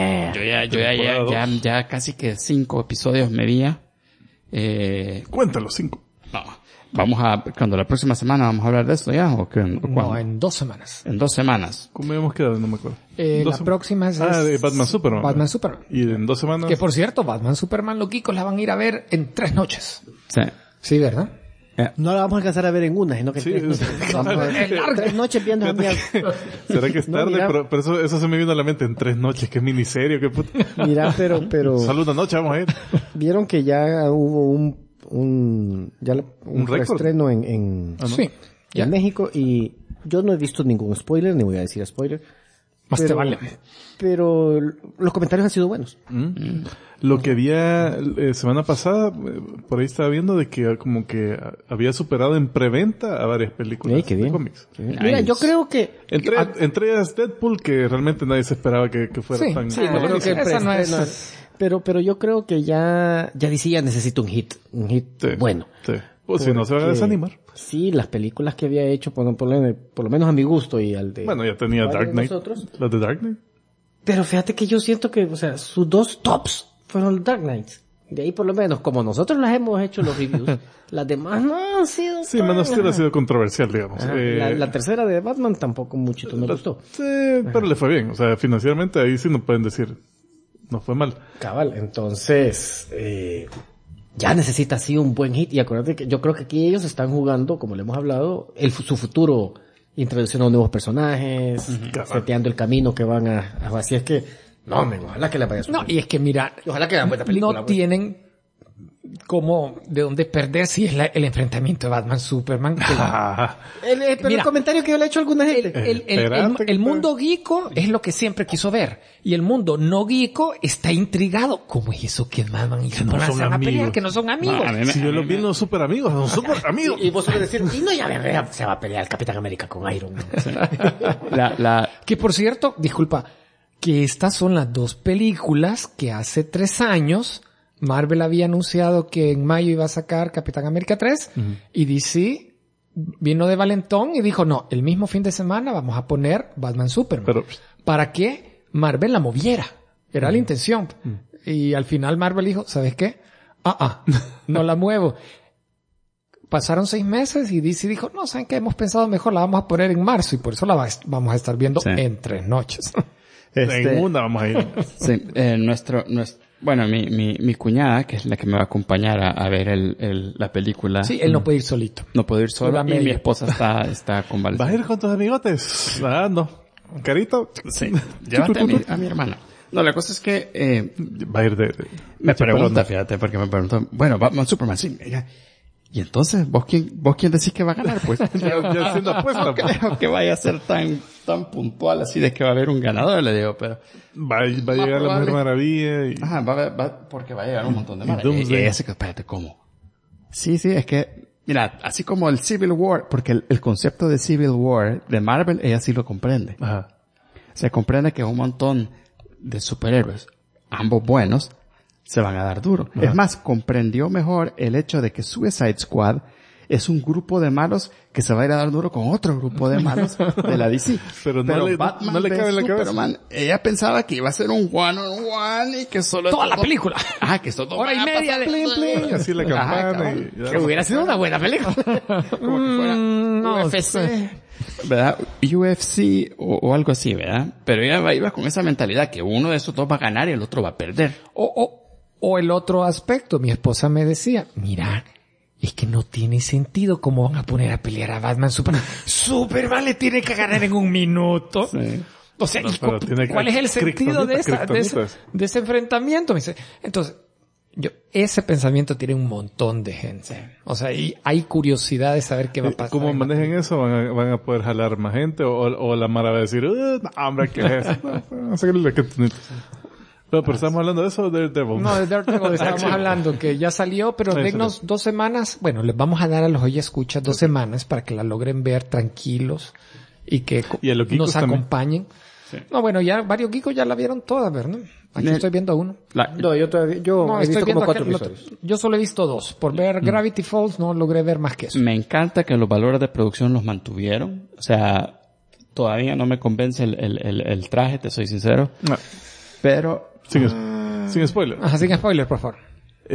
Yeah. Yo ya casi que 5 episodios me vi. Cuéntalo, 5. No. Cuando la próxima semana vamos a hablar de esto ya, o no, en 2 semanas. En 2 semanas. ¿Cómo habíamos quedado? No me acuerdo. La próxima es... de Batman Superman. Batman Superman. Y en 2 semanas... Que por cierto, Batman Superman, los geekos la van a ir a ver en 3 noches. Sí. Sí, ¿verdad? No la vamos a alcanzar a ver en una, sino que sí, vamos a ver 3 noches viendo a mierda. ¿Será que es tarde? No, pero eso se me vino a la mente en 3 noches. ¿Qué miniserio? ¿Qué puta? Mira, pero... Solo una noche vamos a ir. Vieron que ya hubo un reestreno en sí, en México, y yo no he visto ningún spoiler, ni voy a decir spoiler. Más te vale. Pero los comentarios han sido buenos. Lo que había semana pasada, por ahí estaba viendo de que como que había superado en preventa a varias películas de cómics. Nice. Mira, yo creo que... Entre ellas Deadpool, que realmente nadie se esperaba que fuera tan... Sí, no creo que esa no es... Pero yo creo que ya DC ya necesita un hit bueno. Sí. Pues si no se van a desanimar. Sí, las películas que había hecho, por lo menos a mi gusto y al de... Bueno, ya tenía Dark Knight. Las de Dark Knight. Pero fíjate que yo siento que, o sea, sus 2 tops fueron los Dark Knights. De ahí por lo menos, como nosotros las hemos hecho los reviews, las demás no han sido... Sí, Man of Steel ha sido controversial, digamos. La tercera de Batman tampoco mucho me gustó. Sí, pero le fue bien. O sea, financieramente ahí sí no pueden decir... No fue mal. Cabal, entonces... ya necesita así un buen hit, y acuérdate que yo creo que aquí ellos están jugando, como le hemos hablado, su futuro, introduciendo nuevos personajes, seteando el camino que van a así es que, ojalá que le vaya a No, y es que mira, ojalá que hagan buena película. No tienen como de dónde perder si es el enfrentamiento de Batman Superman. Pero mira, el comentario que yo le he hecho a alguna gente. El mundo geeko es lo que siempre quiso ver. Y el mundo no geeko está intrigado. ¿Cómo es eso que Batman y Superman se van a pelear? Que no son amigos. Si yo los vi en los super amigos, son super amigos. Y vos suele decir, y no, ya se va a pelear el Capitán América con Iron Man. Que por cierto, disculpa, que estas son las 2 películas que hace 3 años Marvel había anunciado que en mayo iba a sacar Capitán América 3 y DC vino de valentón y dijo, no, el mismo fin de semana vamos a poner Batman Superman. ¿Para qué? Marvel la moviera. Era la intención. Y al final Marvel dijo, ¿sabes qué? No la muevo. Pasaron 6 meses y DC dijo, no, ¿saben qué? Hemos pensado mejor, la vamos a poner en marzo y por eso la vamos a estar viendo en 3 noches. En una vamos a ir. Sí, bueno, mi cuñada, que es la que me va a acompañar a ver la película. Sí, él no puede ir solito. No puede ir solo y mi esposa está convaleciente. ¿Vas a ir con tus amigotes? No. ¿Carito? Sí. Llévate a mi hermana. No, la cosa es que... va a ir me pregunta, fíjate, porque me preguntó, bueno, Batman Superman, sí. Y entonces, ¿vos quién decís que va a ganar? Pues ya haciendo apuesta. No creo que vaya a ser tan puntual así de que va a haber un ganador, le digo, pero... Va a llegar la Mujer Maravilla y... porque va a llegar un montón de maravilla. Y ese que, espérate, ¿cómo? Sí, es que, mira, así como el Civil War, porque el concepto de Civil War de Marvel, ella sí lo comprende. Se comprende que un montón de superhéroes, ambos buenos, se van a dar duro. Es más, comprendió mejor el hecho de que Suicide Squad es un grupo de malos que se va a ir a dar duro con otro grupo de malos de la DC. Pero no le cabe en la cabeza. Superman, ella pensaba que iba a ser un one-on-one y que solo... Toda la película. Que esto Hora y media de... Plin, plin, así la campana. Que hubiera sido una buena película. Como que fuera UFC, ¿verdad? UFC o algo así, ¿verdad? Pero ella iba con esa mentalidad que uno de esos dos va a ganar y el otro va a perder. O el otro aspecto, mi esposa me decía, mira, es que no tiene sentido cómo van a poner a pelear a Batman. Superman le tiene que ganar en 1 minuto. Sí. O sea, No, ¿y pero tiene ¿cuál es el sentido de ese enfrentamiento? Me dice, entonces, ese pensamiento tiene un montón de gente. O sea, y hay curiosidad de saber qué va a pasar. ¿Cómo manejen eso? ¿Van a poder jalar más gente? ¿O la Mara va a decir, no, hombre, ¿qué es eso? No, sáquenle que no, pero estamos hablando de eso, de Daredevil. No, de Daredevil estábamos hablando, que ya salió, pero dennos 2 semanas. Bueno, les vamos a dar a los hoy escuchas 2 semanas para que la logren ver tranquilos y que nos acompañen. Sí. No, bueno, ya varios geekos ya la vieron toda, ¿verdad? Aquí estoy viendo uno. No, yo he visto como 4 episodios. Yo solo he visto 2. Por ver Gravity Falls no logré ver más que eso. Me encanta que los valores de producción los mantuvieron. O sea, todavía no me convence el traje, te soy sincero. No. Pero... Sin spoiler. Ajá, sin spoiler, por favor.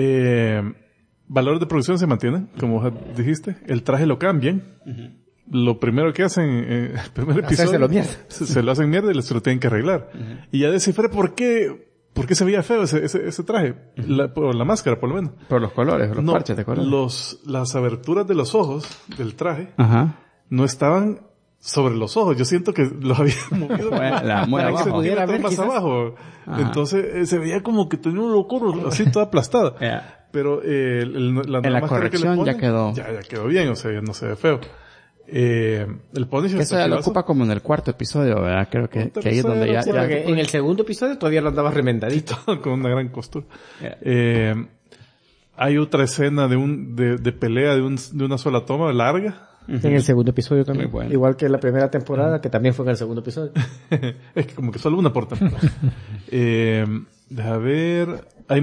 Valor de producción se mantiene, como dijiste. El traje lo cambian. Lo primero que hacen, el primer episodio, se lo hacen mierda y se lo tienen que arreglar. Y ya descifré por qué se veía feo ese traje. Por la máscara, por lo menos. Por los colores, los parches de colores. Las aberturas de los ojos del traje no estaban sobre los ojos. Yo siento que los había movido muy abajo. Pudiera ver más abajo. Entonces se veía como que tenía un locuro así toda aplastada. Pero la corrección ya quedó. Ya quedó bien, o sea, ya no se ve feo. El Punisher eso ya lo ocupa como en el 4ro episodio, ¿verdad? Creo que ahí es donde ya en el 2º episodio todavía lo andaba remendadito. Con una gran costura. Hay otra escena de pelea de una sola toma larga. En el 2º episodio también. Bueno. Igual que la primera temporada, que también fue en el 2º episodio. Es que como que solo una por temporada. Deja ver.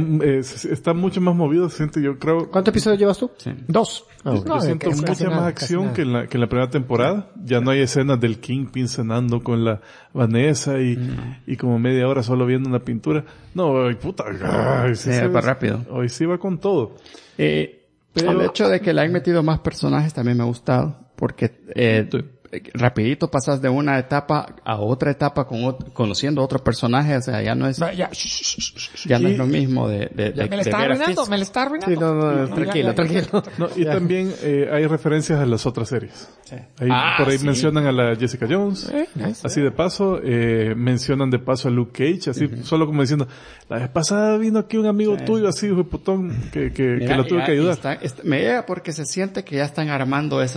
Está mucho más movido, se siente, yo creo. ¿Cuántos episodios llevas tú? Sí. 2. Yo siento mucha más acción que en la primera temporada. Ya no hay escenas del Kingpin cenando con la Vanessa y como media hora solo viendo una pintura. No, puta. Va rápido. Hoy sí va con todo. Pero el hecho de que le han metido más personajes también me ha gustado, porque rapidito pasas de una etapa a otra etapa conociendo otro personaje, o sea, ya no es no es lo mismo de me le está arruinando. Sí, no, tranquilo. No, y también hay referencias a las otras series. Sí. Por ahí mencionan a la Jessica Jones. Nice. Así de paso, mencionan de paso a Luke Cage, así solo como diciendo, la vez pasada vino aquí un amigo tuyo así, hijo de putón, que lo tuve que ayudar. Me llega porque se siente que ya están armando esa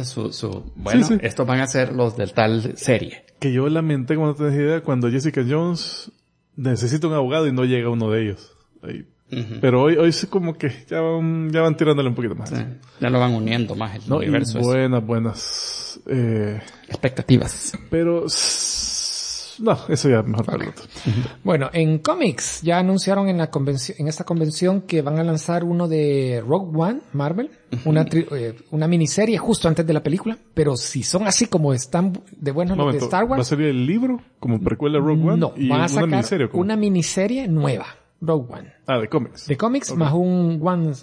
estos van a ser los de tal serie. Que yo lamenté, como no tenés idea, cuando Jessica Jones necesita un abogado y no llega uno de ellos. Ahí. Pero hoy sí como que ya van tirándole un poquito más. Sí. Ya lo van uniendo más el universo. Buenas expectativas. Pero no, eso ya mejor para el otro. Bueno, en cómics ya anunciaron en esta convención que van a lanzar uno de Rogue One, Marvel, una miniserie justo antes de la película, pero si son así como están de buenos los de Star Wars. ¿Va a salir el libro como precuela Rogue One? No, y van a sacar una miniserie nueva, Rogue One. De cómics. De cómics más un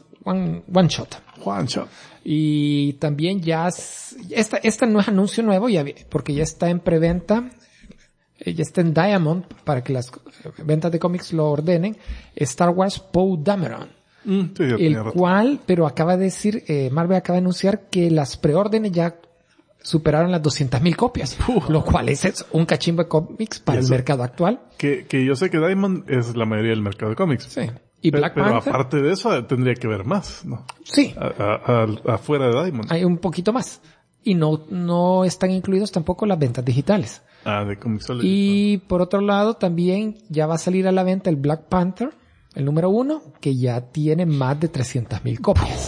one shot. One shot. Y también ya esta no es anuncio nuevo, porque ya está en preventa. Ya está en Diamond para que las ventas de cómics lo ordenen. Star Wars Poe Dameron. El cual, pero acaba de decir, Marvel acaba de anunciar que las preórdenes ya superaron las 200,000 copias. Lo cual es un cachimbo de cómics para el mercado actual. Que yo sé que Diamond es la mayoría del mercado de cómics. Sí. Y Black Panther. Pero aparte de eso tendría que ver más, ¿no? Sí. Afuera de Diamond. Hay un poquito más. Y no están incluidos tampoco las ventas digitales. De Comixology. Y por otro lado también ya va a salir a la venta el Black Panther, el número 1, que ya tiene más de 300,000 copias.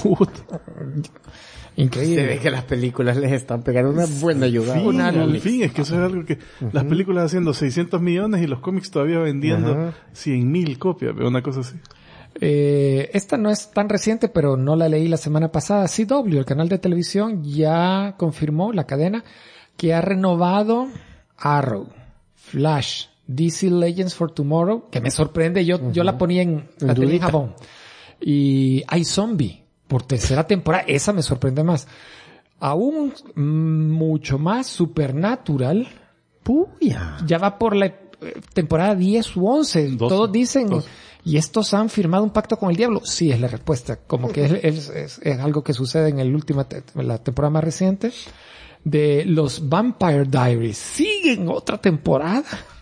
Increíble. Se ve que las películas les están pegando una buena ayuda. En fin, es que eso es algo que las películas haciendo 600 millones y los cómics todavía vendiendo 100,000 copias, una cosa así. Esta no es tan reciente, pero no la leí la semana pasada. CW, el canal de televisión, ya confirmó, la cadena, que ha renovado Arrow, Flash, DC Legends for Tomorrow, que me sorprende, yo la ponía la tenía en jabón. Y iZombie, por tercera temporada, esa me sorprende más. Aún mucho más Supernatural. Puya. Ya va por la temporada 10 u 11. 12. Todos dicen, 12. ¿y estos han firmado un pacto con el diablo? Sí, es la respuesta. Como que es algo que sucede en la temporada más reciente. De los Vampire Diaries. Siguen otra temporada.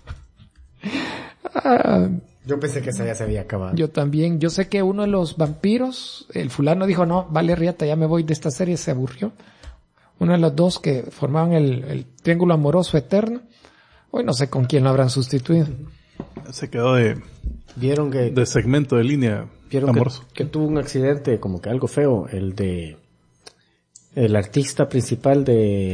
Yo pensé que esa ya se había acabado. Yo también. Yo sé que uno de los vampiros, el fulano dijo, no, vale riata, ya me voy de esta serie, se aburrió. Uno de los dos que formaban el triángulo amoroso eterno. Hoy no sé con quién lo habrán sustituido. Se quedó Vieron que de segmento de línea amoroso. que tuvo un accidente como que algo feo, el artista principal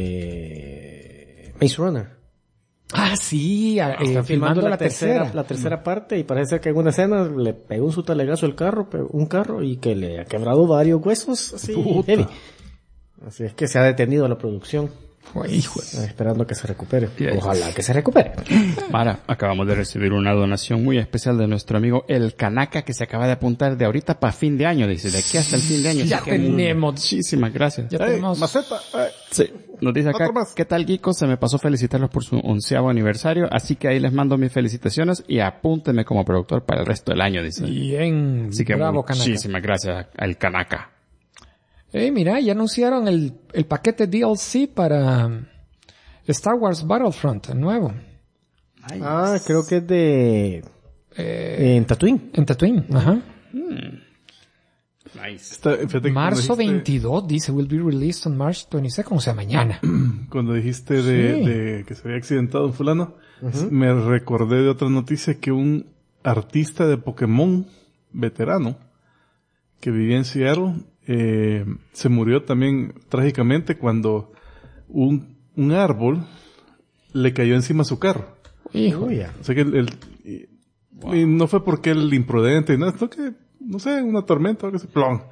de Maze Runner. Ah, sí, Están filmando la tercera. La tercera parte, y parece que en una escena le pegó un sutalegazo un carro y que le ha quebrado varios huesos, así, heavy. Así es que se ha detenido la producción. Hijo. Esperando que se recupere. Yes. Ojalá que se recupere. Mara, acabamos de recibir una donación muy especial de nuestro amigo El Kanaka, que se acaba de apuntar de ahorita para fin de año. Dice, de aquí hasta el fin de año. Ya Así que tenemos. muchísimas gracias. Ya tenemos. Maceta. Sí. Nos dice acá, Otro más. ¿qué tal, Geeko? Se me pasó felicitarlos por su 11º aniversario, así que ahí les mando mis felicitaciones y apúntenme como productor para el resto del año, dice. Bien, Así que bravo, Kanaka. muchísimas gracias al Kanaka. Mira, ya anunciaron el paquete DLC para Star Wars Battlefront, el nuevo. Ah, creo que es de... en Tatooine. En Tatooine, ajá. Nice. Fíjate que Marzo cuando dijiste- 22, dice, will be released on March 22nd, o sea, mañana. Cuando dijiste de que se había accidentado un fulano, me recordé de otra noticia que un artista de Pokémon veterano que vivía en Seattle se murió también trágicamente cuando un árbol le cayó encima a su carro. Hijo. Puya. O sea que y no fue porque él imprudente, no, sino que, no sé, una tormenta o algo así, plon.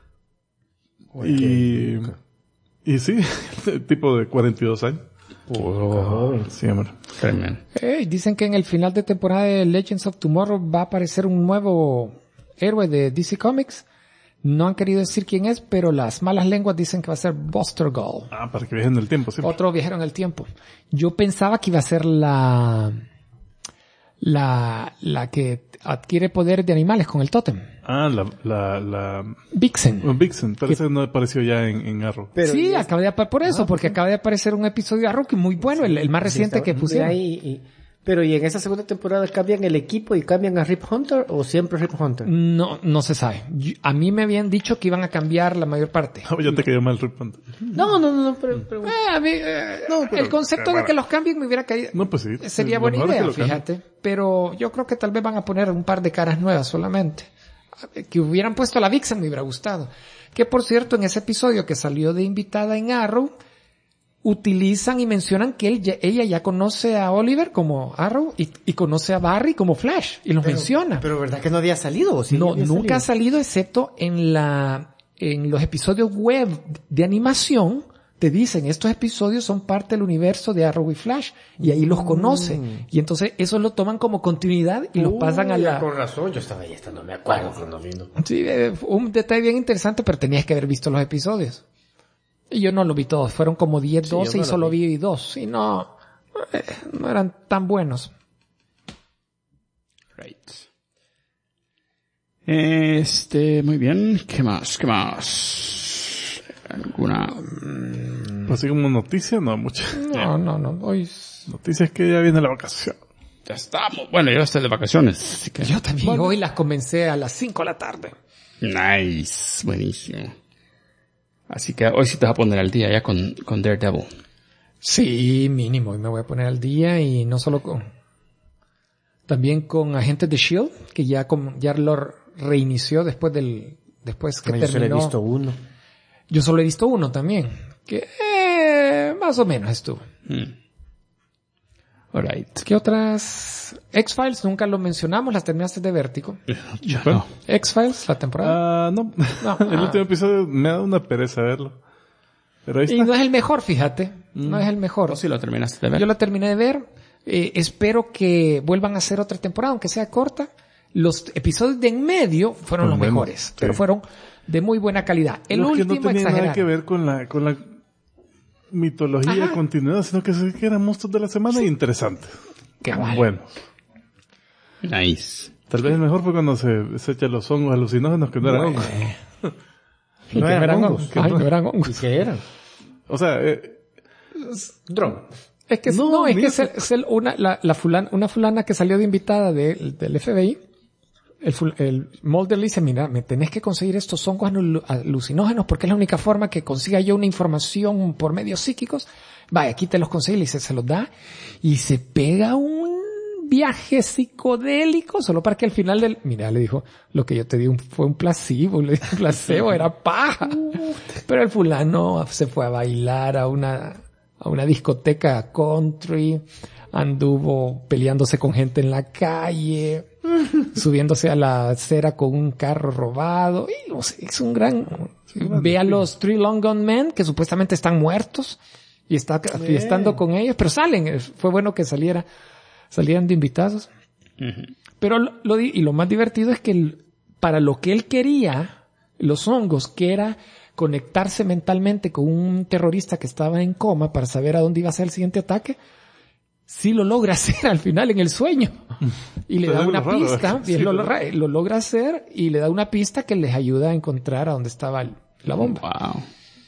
Y sí, tipo de 42 años. Sí, hombre. Tremendo. Dicen que en el final de temporada de Legends of Tomorrow va a aparecer un nuevo héroe de DC Comics. No han querido decir quién es, pero las malas lenguas dicen que va a ser Buster Gold. Ah, para que viajen en el tiempo, sí. Otro viajero en el tiempo. Yo pensaba que iba a ser la que adquiere poder de animales con el tótem. Ah, la Vixen. Vixen, pero ese no apareció ya en Arrow. Pero sí, y es- acaba de por eso, porque acaba de aparecer un episodio de Arrow que muy bueno, el más reciente que pusieron. Pero ¿y en esa segunda temporada cambian el equipo y cambian a Rip Hunter o siempre Rip Hunter? No se sabe. A mí me habían dicho que iban a cambiar la mayor parte. Ya te cayó mal Rip Hunter. No, pero A mí, pero- el concepto de que los cambien me hubiera caído. No, pues sí. Sería Lo buena mejor es que idea, lo cambien. fíjate. Pero yo creo que tal vez van a poner un par de caras nuevas solamente. Que hubieran puesto a la Vixen me hubiera gustado. Que por cierto, en ese episodio que salió de invitada en Arrow, utilizan y mencionan que ella ya conoce a Oliver como Arrow y conoce a Barry como Flash. Y los menciona. Pero ¿verdad que no había salido? ¿O sí No, había nunca ha salido? salido excepto en los episodios web de animación. Te dicen, estos episodios son parte del universo de Arrow y Flash, y ahí los conoce. Y entonces eso lo toman como continuidad y los pasan a la... Con razón, yo estaba ahí, no me acuerdo cuando vino. Sí, un detalle bien interesante, pero tenías que haber visto los episodios. Y yo no lo vi todos, fueron como 10, 12 yo no y solo los vi 2. Y no eran tan buenos. Right. Muy bien. ¿Qué más? ¿Alguna? Pues así como noticia, no mucha. No, hoy... Noticias que ya viene la vacación. Ya estamos. Bueno, yo estoy de vacaciones, así que... Yo también hoy las comencé a las 5 de la tarde. Nice. Buenísimo. Así que hoy sí te vas a poner al día ya con Daredevil. Sí, mínimo, y me voy a poner al día y no solo también con Agentes de S.H.I.E.L.D., que ya lo reinició después que Yo solo he terminó. visto uno. Yo solo he visto uno también, que más o menos estuvo. Alright. ¿Qué otras? X-Files, nunca lo mencionamos, las terminaste de Vértigo. Yo Bueno. no. X-Files, la temporada. No. No. El último episodio me ha dado una pereza verlo. Pero ahí Y está. no es el mejor, fíjate. No es el mejor. ¿O si lo terminaste de ver? Yo la terminé de ver. Espero que vuelvan a hacer otra temporada, aunque sea corta. Los episodios de en medio fueron los Bueno, mejores, sí. pero fueron de muy buena calidad. El No, es que último no tenía nada exagerado. que ver con la mitología Ajá. continuada, sino que eran monstruos de la semana y interesantes. Cabal. Bueno, Nice. tal vez el mejor fue cuando se echa los hongos alucinógenos que no eran hongos. Y que no eran hongos. que Ay, no- no eran ¿Y hongos. qué eran? O sea, Dron. Es que No, es que mira. es una fulana que salió de invitada del FBI. El Mulder le dice, mira, me tenés que conseguir estos hongos alucinógenos porque es la única forma que consiga yo una información por medios psíquicos. Vaya, aquí te los consigue, le dice, se los da y se pega un viaje psicodélico solo para que al final mira, le dijo, lo que yo te di fue un placebo, le dije, placebo, era paja. Pero el fulano se fue a bailar a una discoteca country, anduvo peleándose con gente en la calle, subiéndose a la acera con un carro robado. Y, no sé, es un gran... Ve a los Three Long Gone Men, que supuestamente están muertos, y está fiestando con ellos, pero salen. Fue bueno que salieran de invitados. Pero lo más divertido es que para lo que él quería, los hongos, que era conectarse mentalmente con un terrorista que estaba en coma para saber a dónde iba a ser el siguiente ataque, sí lo logra hacer al final en el sueño. Y le Pero da es una lo raro, pista, sí, y él ¿verdad? lo logra hacer y le da una pista que les ayuda a encontrar a dónde estaba la bomba. Wow.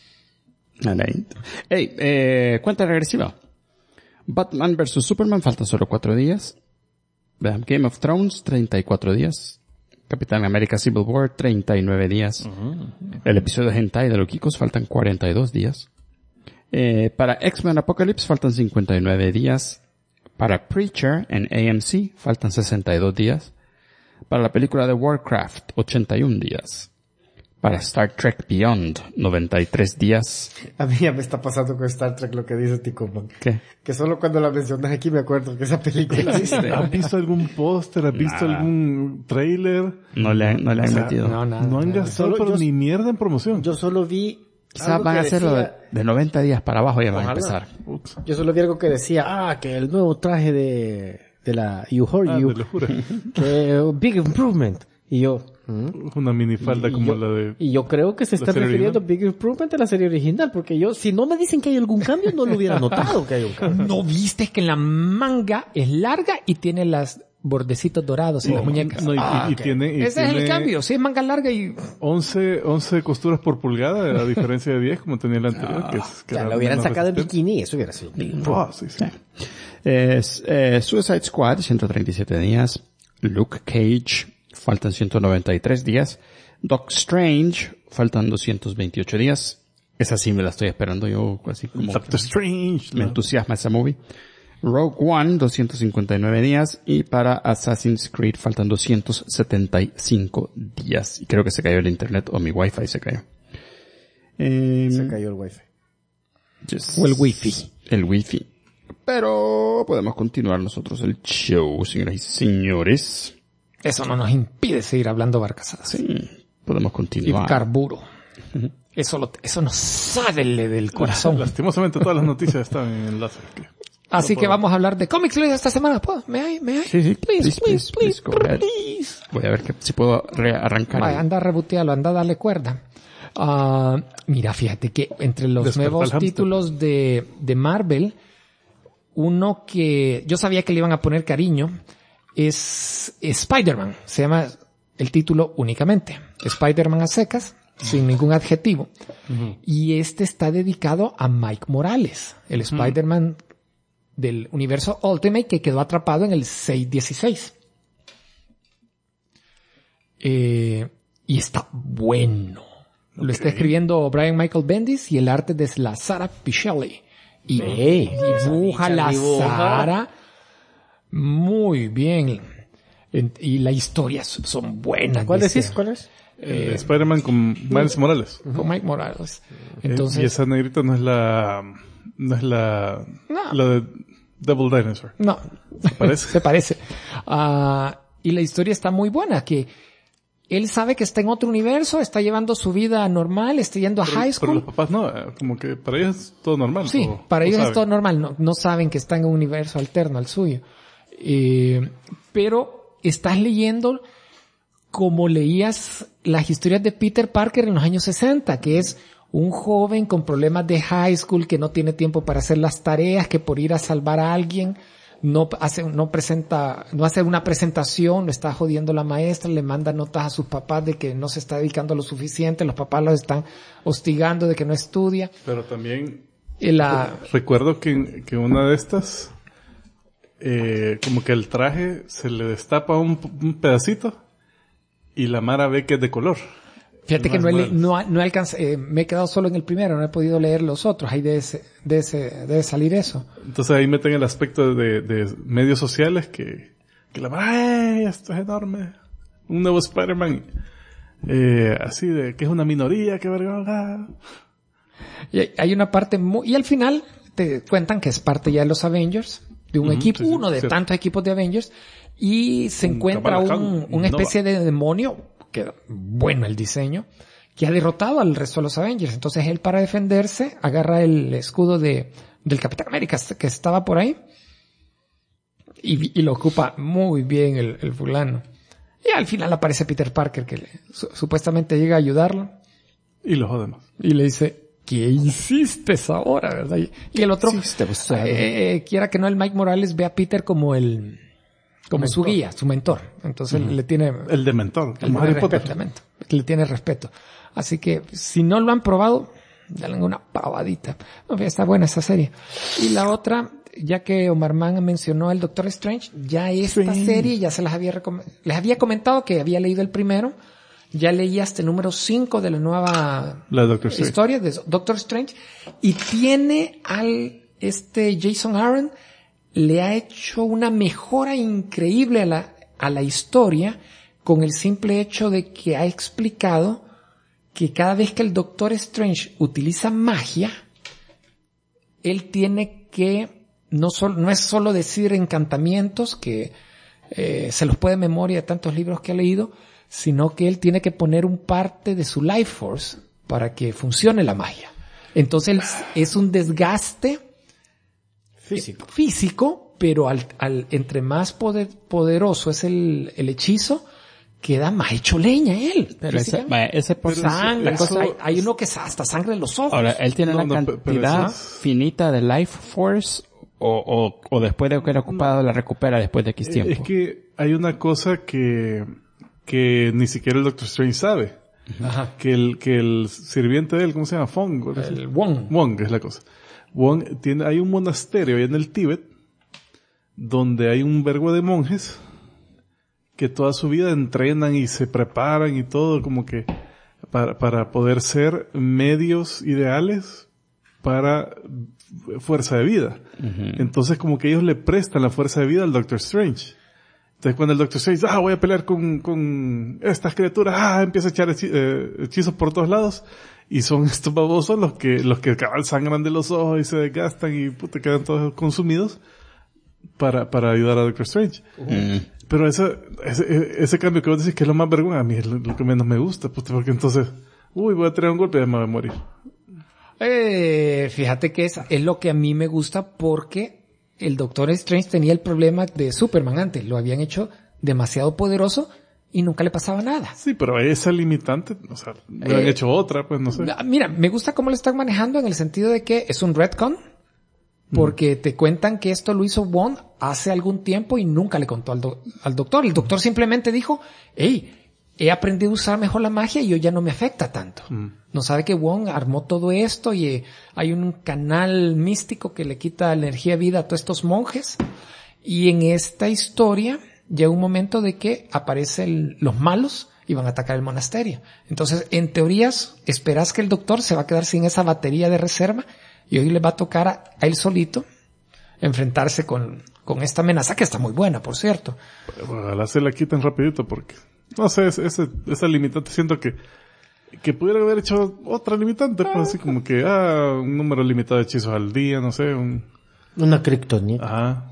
Alright. Hey, cuenta regresiva. Batman vs Superman, faltan solo 4 días. Game of Thrones, 34 días. Capitán América Civil War, 39 días. El episodio de Hentai de los Kikos, faltan 42 días. Para X-Men Apocalypse, faltan 59 días. Para Preacher en AMC, faltan 62 días. Para la película de Warcraft, 81 días. Para Star Trek Beyond, 93 días. A mí ya me está pasando con Star Trek lo que dice Ticoman. ¿Qué? Que solo cuando la mencionas aquí me acuerdo que esa película existe. ¿has visto algún póster? ¿Has visto Nada. algún trailer? No le han metido. No, nada. No han nada. gastado Solo pero yo- ni mierda en promoción. Yo solo vi... Quizás algo van a que hacerlo decía- de 90 días para abajo, ya van a Ojalá. empezar. Ups. Yo solo vi algo que decía, que el nuevo traje de la You Heard You, Te lo juro. que Big Improvement. Y yo, Una minifalda y como yo- la de... y yo creo que se ¿la está serie refiriendo original? Big Improvement a la serie original, porque yo, si no me dicen que hay algún cambio, no lo hubiera notado que hay un cambio. ¿No viste que la manga es larga y tiene las bordecitos dorados en las muñecas? No, y Ok. tiene... y Ese es el tiene cambio. Sí, es manga larga y... 11 costuras por pulgada, a diferencia de 10 como tenía el anterior. que Ya era lo hubieran más sacado en resistente. bikini, eso hubiera sido. Ah, sí, sí. Suicide Squad, 137 días. Luke Cage, faltan 193 días. Doc Strange, faltan 228 días. Esa sí me la estoy esperando yo, así como Doctor Strange. me entusiasma esa movie. Rogue One, 259 días. Y para Assassin's Creed faltan 275 días. Y creo que se cayó el internet o mi wifi se cayó. Se cayó el wifi. Yes. O el wifi. El wifi. Pero podemos continuar nosotros el show, señoras y señores. Eso no nos impide seguir hablando barcazadas. Sí, podemos Y continuar. carburo. Eso nos sale del corazón. Lastimosamente todas las noticias están en enlace. Así que vamos a hablar de Comics Luis esta semana. ¿Puedo? ¿Me hay? Sí, Please, go ahead. please. Voy a ver si puedo rearrancar. Vaya, anda a rebotearlo, anda a darle cuerda. Mira, fíjate que entre los Despertar nuevos el hámster. títulos de Marvel, uno que yo sabía que le iban a poner cariño es Spider-Man. Se llama el título únicamente. Spider-Man a secas, sin ningún adjetivo. Y este está dedicado a Mike Morales, el Spider-Man del universo Ultimate que quedó atrapado en el 616. Y está bueno. Lo está escribiendo Brian Michael Bendis y el arte de la Sara Pichelli. Y dibuja bicha la dibuja. Sara muy bien. Y las historias son buenas. ¿Cuál dice, decís? ¿Cuál es? Spider-Man con Miles Morales. con Mike Morales. Y Entonces, esa negrita no es la No. de Devil Dinosaur. No, parece? se parece. Y la historia está muy buena, que él sabe que está en otro universo, está llevando su vida normal, está yendo a high school. Pero los papás no, como que para ellos es todo normal. Sí, para ellos es todo normal, no saben que está en un universo alterno al suyo. Pero estás leyendo como leías las historias de Peter Parker en los años 60, que es un joven con problemas de high school que no tiene tiempo para hacer las tareas, que por ir a salvar a alguien no hace una presentación, lo está jodiendo la maestra, le manda notas a sus papás de que no se está dedicando lo suficiente, los papás lo están hostigando de que no estudia. Pero también recuerdo que una de estas, como que el traje se le destapa un pedacito y la Mara ve que es de color. Fíjate que no alcancé, me he quedado solo en el primero, no he podido leer los otros, ahí debe salir eso. Entonces ahí meten el aspecto de medios sociales que la Mara, esto es enorme, un nuevo Spider-Man, así de que es una minoría, que verga. Y hay una parte y al final te cuentan que es parte ya de los Avengers, de un equipo, uno de tantos equipos de Avengers, y se encuentra una especie de demonio, que bueno el diseño, que ha derrotado al resto de los Avengers. Entonces él, para defenderse, agarra el escudo del Capitán América que estaba por ahí y lo ocupa muy bien el fulano. Y al final aparece Peter Parker, que supuestamente llega a ayudarlo. Y lo jodemos. Y le dice, ¿qué hiciste ahora, verdad? Y el otro, quiera que no, el Mike Morales ve a Peter como su guía, su mentor. Entonces le tiene... El de mentor. Le tiene respeto. Así que, si no lo han probado, dale una probadita. Está buena esa serie. Y la otra, ya que Omar Man mencionó el Doctor Strange, ya esta serie ya se les había comentado que había leído el primero. Ya leí hasta el número 5 de la nueva historia de Doctor Strange. Y tiene Jason Aaron, le ha hecho una mejora increíble a la historia, con el simple hecho de que ha explicado que cada vez que el Doctor Strange utiliza magia, él tiene que no es solo decir encantamientos que se los puede de memoria de tantos libros que ha leído, sino que él tiene que poner un parte de su life force para que funcione la magia. Entonces es un desgaste físico, pero entre más poderoso es el hechizo, queda más hecho leña él. Pero ese por sangre, hay uno que hasta sangre en los ojos. Ahora, él tiene una cantidad finita de life force, o después de que era ocupado la recupera después de X tiempo. Es que hay una cosa que ni siquiera el Doctor Strange sabe. Ajá. Que el sirviente de él, ¿cómo se llama? Fong. El Wong. Wong es la cosa. Wong hay un monasterio ahí en el Tíbet donde hay un vergo de monjes que toda su vida entrenan y se preparan y todo como que para poder ser medios ideales para fuerza de vida. Uh-huh. Entonces como que ellos le prestan la fuerza de vida al Doctor Strange. Entonces cuando el Doctor Strange voy a pelear con estas criaturas, empieza a echar hechizos por todos lados, y son estos babosos los que cabal sangran de los ojos y se desgastan y quedan todos consumidos para ayudar a Doctor Strange. Uh-huh. Pero ese cambio que vos decís que es lo más vergüenza, a mí es lo que menos me gusta, porque entonces, voy a tirar un golpe y ya me voy a morir. Fíjate que es lo que a mí me gusta, porque el Doctor Strange tenía el problema de Superman antes. Lo habían hecho demasiado poderoso y nunca le pasaba nada. Sí, pero esa limitante, le han hecho otra, pues no sé. Mira, me gusta cómo lo están manejando en el sentido de que es un retcon, porque te cuentan que esto lo hizo Wong hace algún tiempo y nunca le contó al doctor. El doctor simplemente dijo, he aprendido a usar mejor la magia y hoy ya no me afecta tanto. No sabe que Wong armó todo esto y hay un canal místico que le quita energía y vida a todos estos monjes. Y en esta historia llega un momento de que aparecen los malos y van a atacar el monasterio. Entonces, en teorías, esperas que el doctor se va a quedar sin esa batería de reserva y hoy le va a tocar a él solito enfrentarse con esta amenaza, que está muy buena, por cierto. Ojalá se la quiten rapidito, porque no sé, esa limitante siento que pudiera haber hecho otra limitante, pues así como que un número limitado de hechizos al día, no sé, Una kriptonita. Ajá.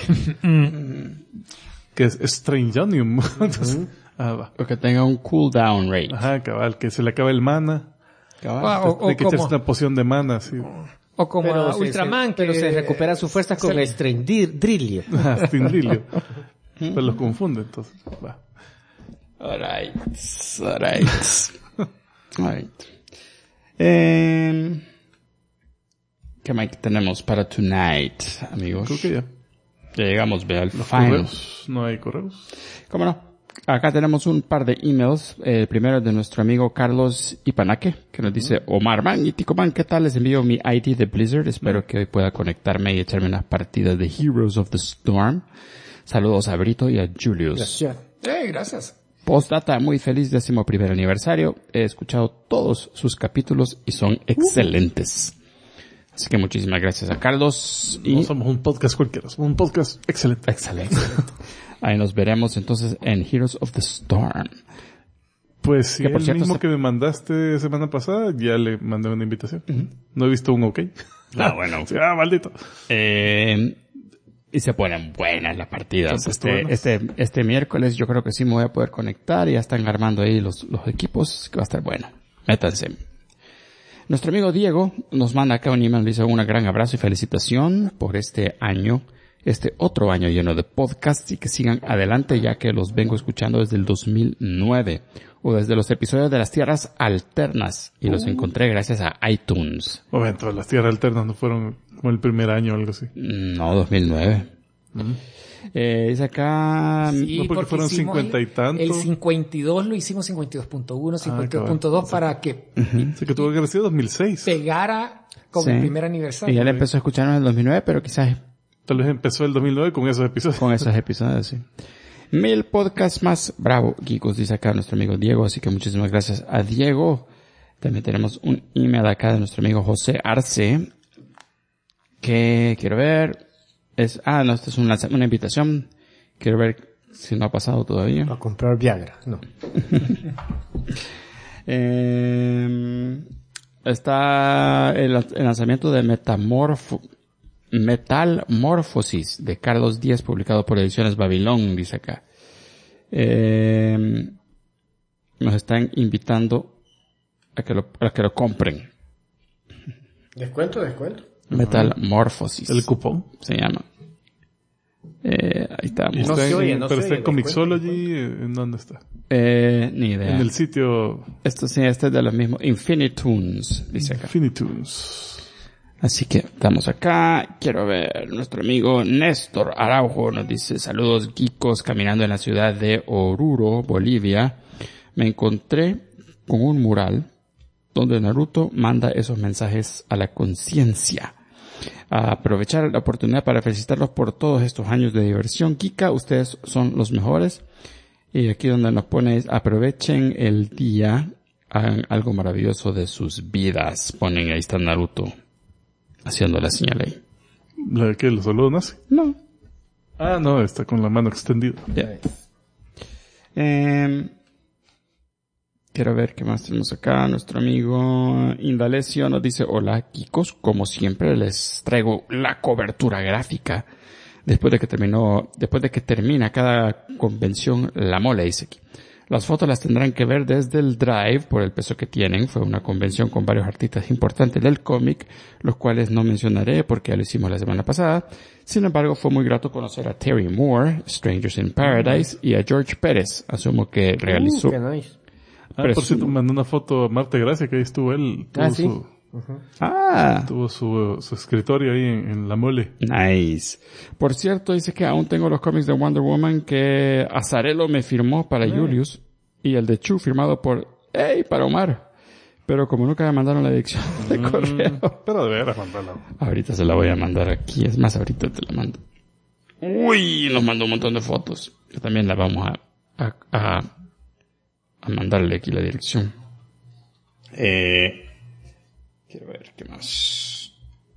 Que es Strangeonium. Entonces, va. O que tenga un cooldown rate. Ajá, cabal, que se le acaba el mana. Cabal. Tiene que echarse una poción de mana, sí. O como a Ultraman, pero que se recupera su fuerza con Drillio. Ajá, Stindrilio. Pues los confunde, entonces. Va. Alright. ¿Qué más tenemos para tonight, amigos? Creo que ya. Ya llegamos, ve al Los final. correos. No hay correos. ¿Cómo no? Acá tenemos un par de emails. El primero es de nuestro amigo Carlos Ipanaque, que nos dice: Omar Man y Tico Man, ¿qué tal? Les envío mi ID de Blizzard. Espero que hoy pueda conectarme y echarme unas partidas de Heroes of the Storm. Saludos a Brito y a Julius. Gracias. Gracias. Postdata, muy feliz 11º aniversario. He escuchado todos sus capítulos y son excelentes. Así que muchísimas gracias a Carlos. Y No somos un podcast cualquiera, somos un podcast excelente. excelente. Ahí nos veremos entonces en Heroes of the Storm. Pues sí, Que por el cierto mismo que me mandaste semana pasada, ya le mandé una invitación. No he visto un OK. Bueno. Sí, maldito. Y se ponen buenas las partidas. Son buenas. Este miércoles yo creo que sí me voy a poder conectar y ya están armando ahí los equipos, que va a estar bueno. Métanse. Nuestro amigo Diego nos manda acá un email, dice: un gran abrazo y felicitación por este año, otro año lleno de podcasts, y que sigan adelante, ya que los vengo escuchando desde el 2009 o desde los episodios de las tierras alternas, y los encontré gracias a iTunes. Momento, las tierras alternas no fueron como el primer año o algo así. No, 2009. Dice acá... Sí, No, porque fueron hicimos 50 y tanto. El 52 lo hicimos 52.1, 52.2 para que Así que tuvo que haber sido 2006. pegara como Sí. el primer Y aniversario. él empezó a escucharnos en el 2009, pero quizás Tal vez empezó el 2009 con esos episodios. con esos episodios, sí. 1000 podcasts más. Bravo, Geekos, dice acá nuestro amigo Diego. Así que muchísimas gracias a Diego. También tenemos un email acá de nuestro amigo José Arce, que quiero ver. No, esta es una invitación. Quiero ver si no ha pasado todavía. A comprar Viagra, no. Está el lanzamiento de Metamorfosis de Carlos Díaz, publicado por Ediciones Babilón, dice acá. Nos están invitando a que lo compren. Descuento. Metamorfosis. El cupón. Se llama. Ahí está. Y No está se oye, en, no pero se está oye, en Comixology. ¿En dónde está? Ni idea. En el sitio Esto sí, este es de los mismos. Infinitunes, dice acá. Finitunes. Así que estamos acá. Quiero ver, nuestro amigo Néstor Araujo nos dice: saludos geekos, caminando en la ciudad de Oruro, Bolivia. Me encontré con un mural donde Naruto manda esos mensajes a la conciencia. A aprovechar la oportunidad para felicitarlos por todos estos años de diversión geeka. Ustedes son los mejores. Y aquí donde nos pone: aprovechen el día, hagan algo maravilloso de sus vidas. Ponen, ahí está Naruto haciendo la señal ahí. ¿La de qué? ¿Los saludos nazi? No. Ah, no, está con la mano extendida. Ya. Quiero ver qué más tenemos acá. Nuestro amigo Indalecio nos dice: hola, Kikos. Como siempre les traigo la cobertura gráfica. Después de que termina cada convención, la mole, dice aquí. Las fotos las tendrán que ver desde el Drive por el peso que tienen. Fue una convención con varios artistas importantes del cómic, los cuales no mencionaré porque ya lo hicimos la semana pasada. Sin embargo, fue muy grato conocer a Terry Moore, Strangers in Paradise, y a George Pérez. Asumo que realizó... Qué nice. Por cierto, mandó una foto a Marta Gracia, que ahí estuvo él. Tuvo sí. su escritorio ahí en la mole. Nice. Por cierto, dice que aún tengo los cómics de Wonder Woman que Azarelo me firmó para Julius, y el de Chu firmado para Omar. Pero como nunca me mandaron la dirección de correo. Pero de veras, mandala. Ahorita se la voy a mandar aquí. Es más, ahorita te la mando. Uy, nos mandó un montón de fotos. Que también la vamos a mandarle aquí la dirección. Quiero ver qué más.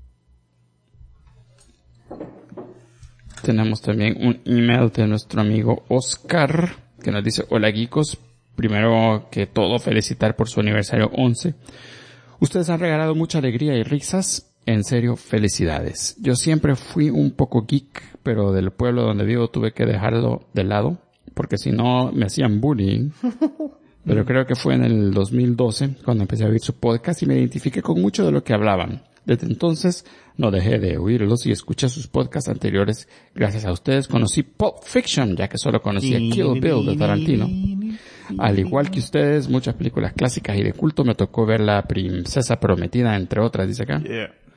Tenemos también un email de nuestro amigo Oscar, que nos dice: hola geekos, primero que todo felicitar por su aniversario 11. Ustedes han regalado mucha alegría y risas En serio, felicidades. Yo siempre fui un poco geek, pero del pueblo donde vivo tuve que dejarlo de lado, porque si no me hacían bullying. Pero creo que fue en el 2012 cuando empecé a oír su podcast y me identifiqué con mucho de lo que hablaban. Desde entonces no dejé de oírlos y escuché sus podcasts anteriores. Gracias a ustedes conocí Pulp Fiction, ya que solo conocía Kill Bill de Tarantino. Al igual que ustedes, muchas películas clásicas y de culto me tocó ver La Princesa Prometida, entre otras, dice acá.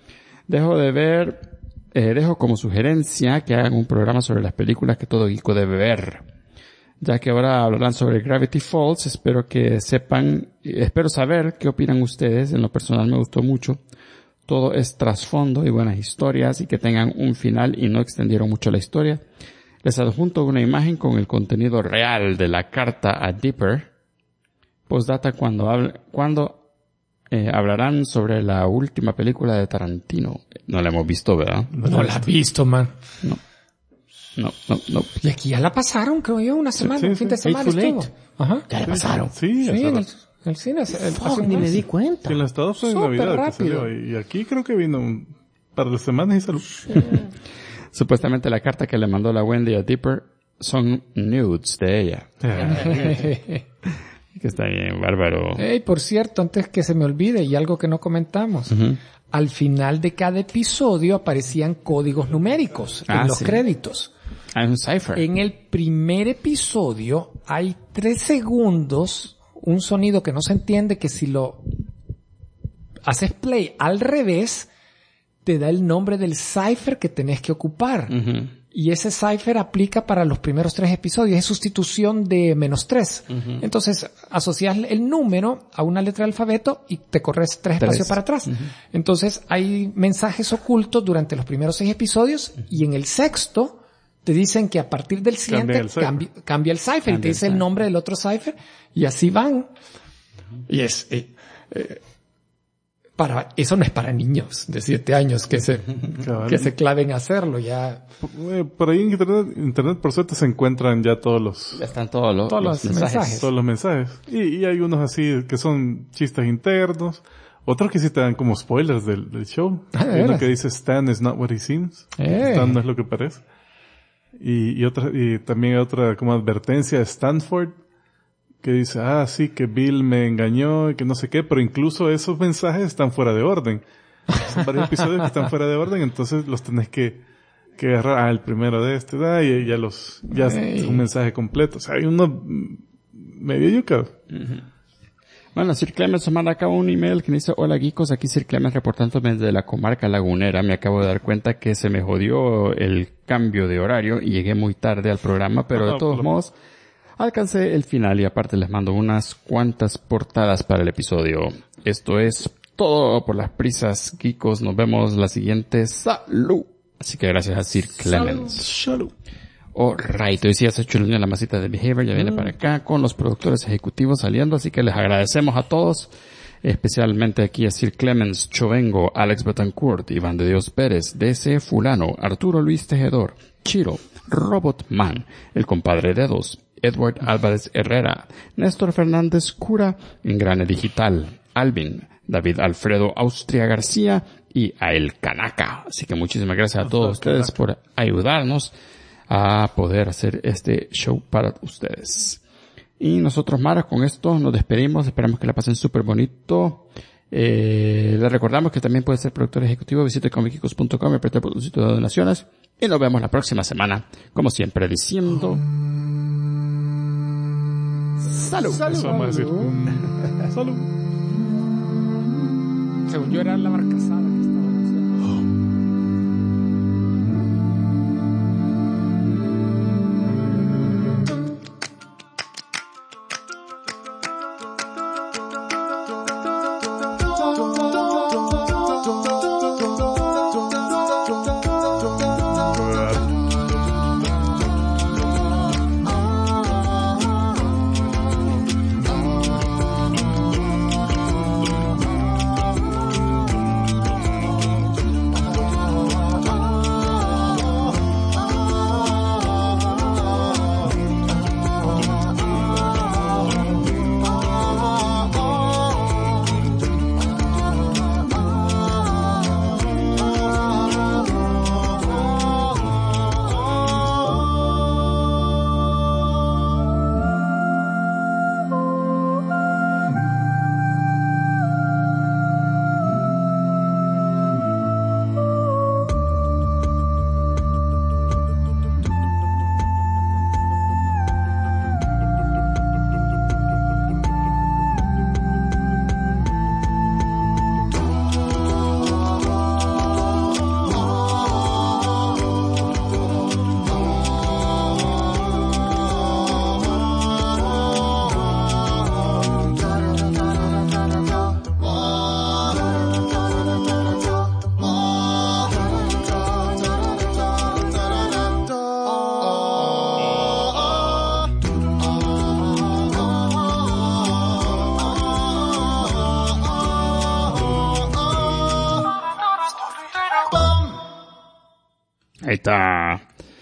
Dejo como sugerencia que hagan un programa sobre las películas que todo geeko debe ver. Ya que ahora hablarán sobre Gravity Falls, espero saber qué opinan ustedes. En lo personal me gustó mucho. Todo es trasfondo y buenas historias y que tengan un final y no extendieron mucho la historia. Les adjunto una imagen con el contenido real de la carta a Dipper. Postdata cuando hablarán sobre la última película de Tarantino. No la hemos visto, ¿verdad? No la has visto, man. No. Y aquí ya la pasaron, creo yo, una semana, un fin de semana Hateful estuvo. Eight. Ajá. Ya le pasaron. Sí, Sí, en el cine. Fuck, ni me di cuenta. En el Estado fue en Súper Navidad que rápido. salió. Y aquí creo que vino un par de semanas y salió. Supuestamente la carta que le mandó la Wendy a Dipper son nudes de ella. Que está bien, bárbaro. Hey, por cierto, antes que se me olvide, y algo que no comentamos. Al final de cada episodio aparecían códigos numéricos en los créditos. Hay un cipher. En el primer episodio hay 3 segundos, un sonido que no se entiende, que si lo haces play al revés, te da el nombre del cipher que tenés que ocupar. Y ese cipher aplica para los primeros 3 episodios. Es sustitución de -3. Entonces, asocias el número a una letra del alfabeto y te corres 3 espacios para atrás. Entonces, hay mensajes ocultos durante los primeros 6 episodios y en el sexto te dicen que a partir del siguiente cambia el cipher y te dice el nombre del otro cipher y así van. Y es... eso no es para niños de 7 años que se claven a hacerlo ya. Por ahí en internet por suerte se encuentran ya están todos los mensajes. Todos los mensajes. Y hay unos así que son chistes internos. Otros que sí te dan como spoilers del show. Hay uno que dice Stan is not what he seems. Stan no es lo que parece. Y también hay otra como advertencia de Stanford que dice, sí, que Bill me engañó y que no sé qué, pero incluso esos mensajes están fuera de orden. Son varios episodios que están fuera de orden, entonces los tenés que agarrar, el primero de y ya es un mensaje completo. O sea, hay uno medio yucado. Bueno, Sir Clemens manda acá un email que dice, hola geekos, aquí Sir Clemens reportándome desde la comarca lagunera. Me acabo de dar cuenta que se me jodió el cambio de horario y llegué muy tarde al programa, pero de todos modos alcancé el final y aparte les mando unas cuantas portadas para el episodio. Esto es todo por las prisas, geekos. Nos vemos la siguiente. ¡Salud! Así que gracias a Sir Clemens. Salud. Alright, hoy sí ya se ha hecho la masita de Behavior, ya viene para acá con los productores ejecutivos saliendo, así que les agradecemos a todos, especialmente aquí a Sir Clemens Chovengo, Alex Betancourt, Iván de Dios Pérez, DC Fulano, Arturo Luis Tejedor, Chiro, Robotman, el compadre Dedos, Edward Álvarez Herrera, Néstor Fernández Cura, Engrane Digital, Alvin, David Alfredo Austria García y a El Canaca. Así que muchísimas gracias a todos ustedes por ayudarnos a poder hacer este show para ustedes. Y nosotros, Mara, con esto nos despedimos. Esperamos que la pasen súper bonito. Les recordamos que también puede ser productor ejecutivo. Visite comicicos.com y apriete el botoncito de donaciones. Y nos vemos la próxima semana. Como siempre, diciendo... ¡Salud! Eso vamos a decir. ¡Salud! Según yo era la barcazada que estaba diciendo. Ahí está.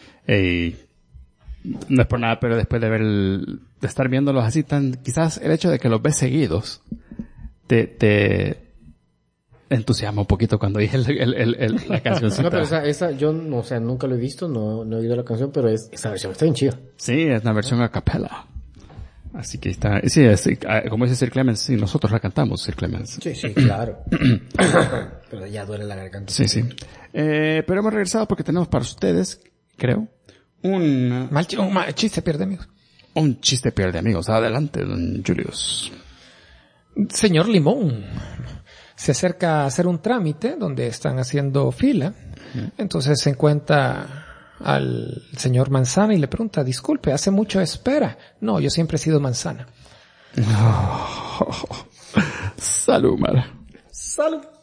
No es por nada, pero después de estar viéndolos así quizás el hecho de que los ves seguidos te entusiasma un poquito cuando oís la cancioncita. No, pero esa yo no, o sea, nunca lo he visto, no he oído la canción, pero esa versión está bien chida. Sí, es una versión a capella. Así que está, sí, como dice Sir Clemens, sí, nosotros la cantamos, Sir Clemens. Sí, claro. Pero ya duele la garganta. Sí. Pero hemos regresado porque tenemos para ustedes, creo, un chiste pierde amigos. Un chiste pierde amigos. Adelante, don Julius. Señor Limón se acerca a hacer un trámite donde están haciendo fila. Entonces se encuentra al señor Manzana y le pregunta, disculpe, ¿hace mucho espera? No, yo siempre he sido Manzana. Salud, Mara. Salud.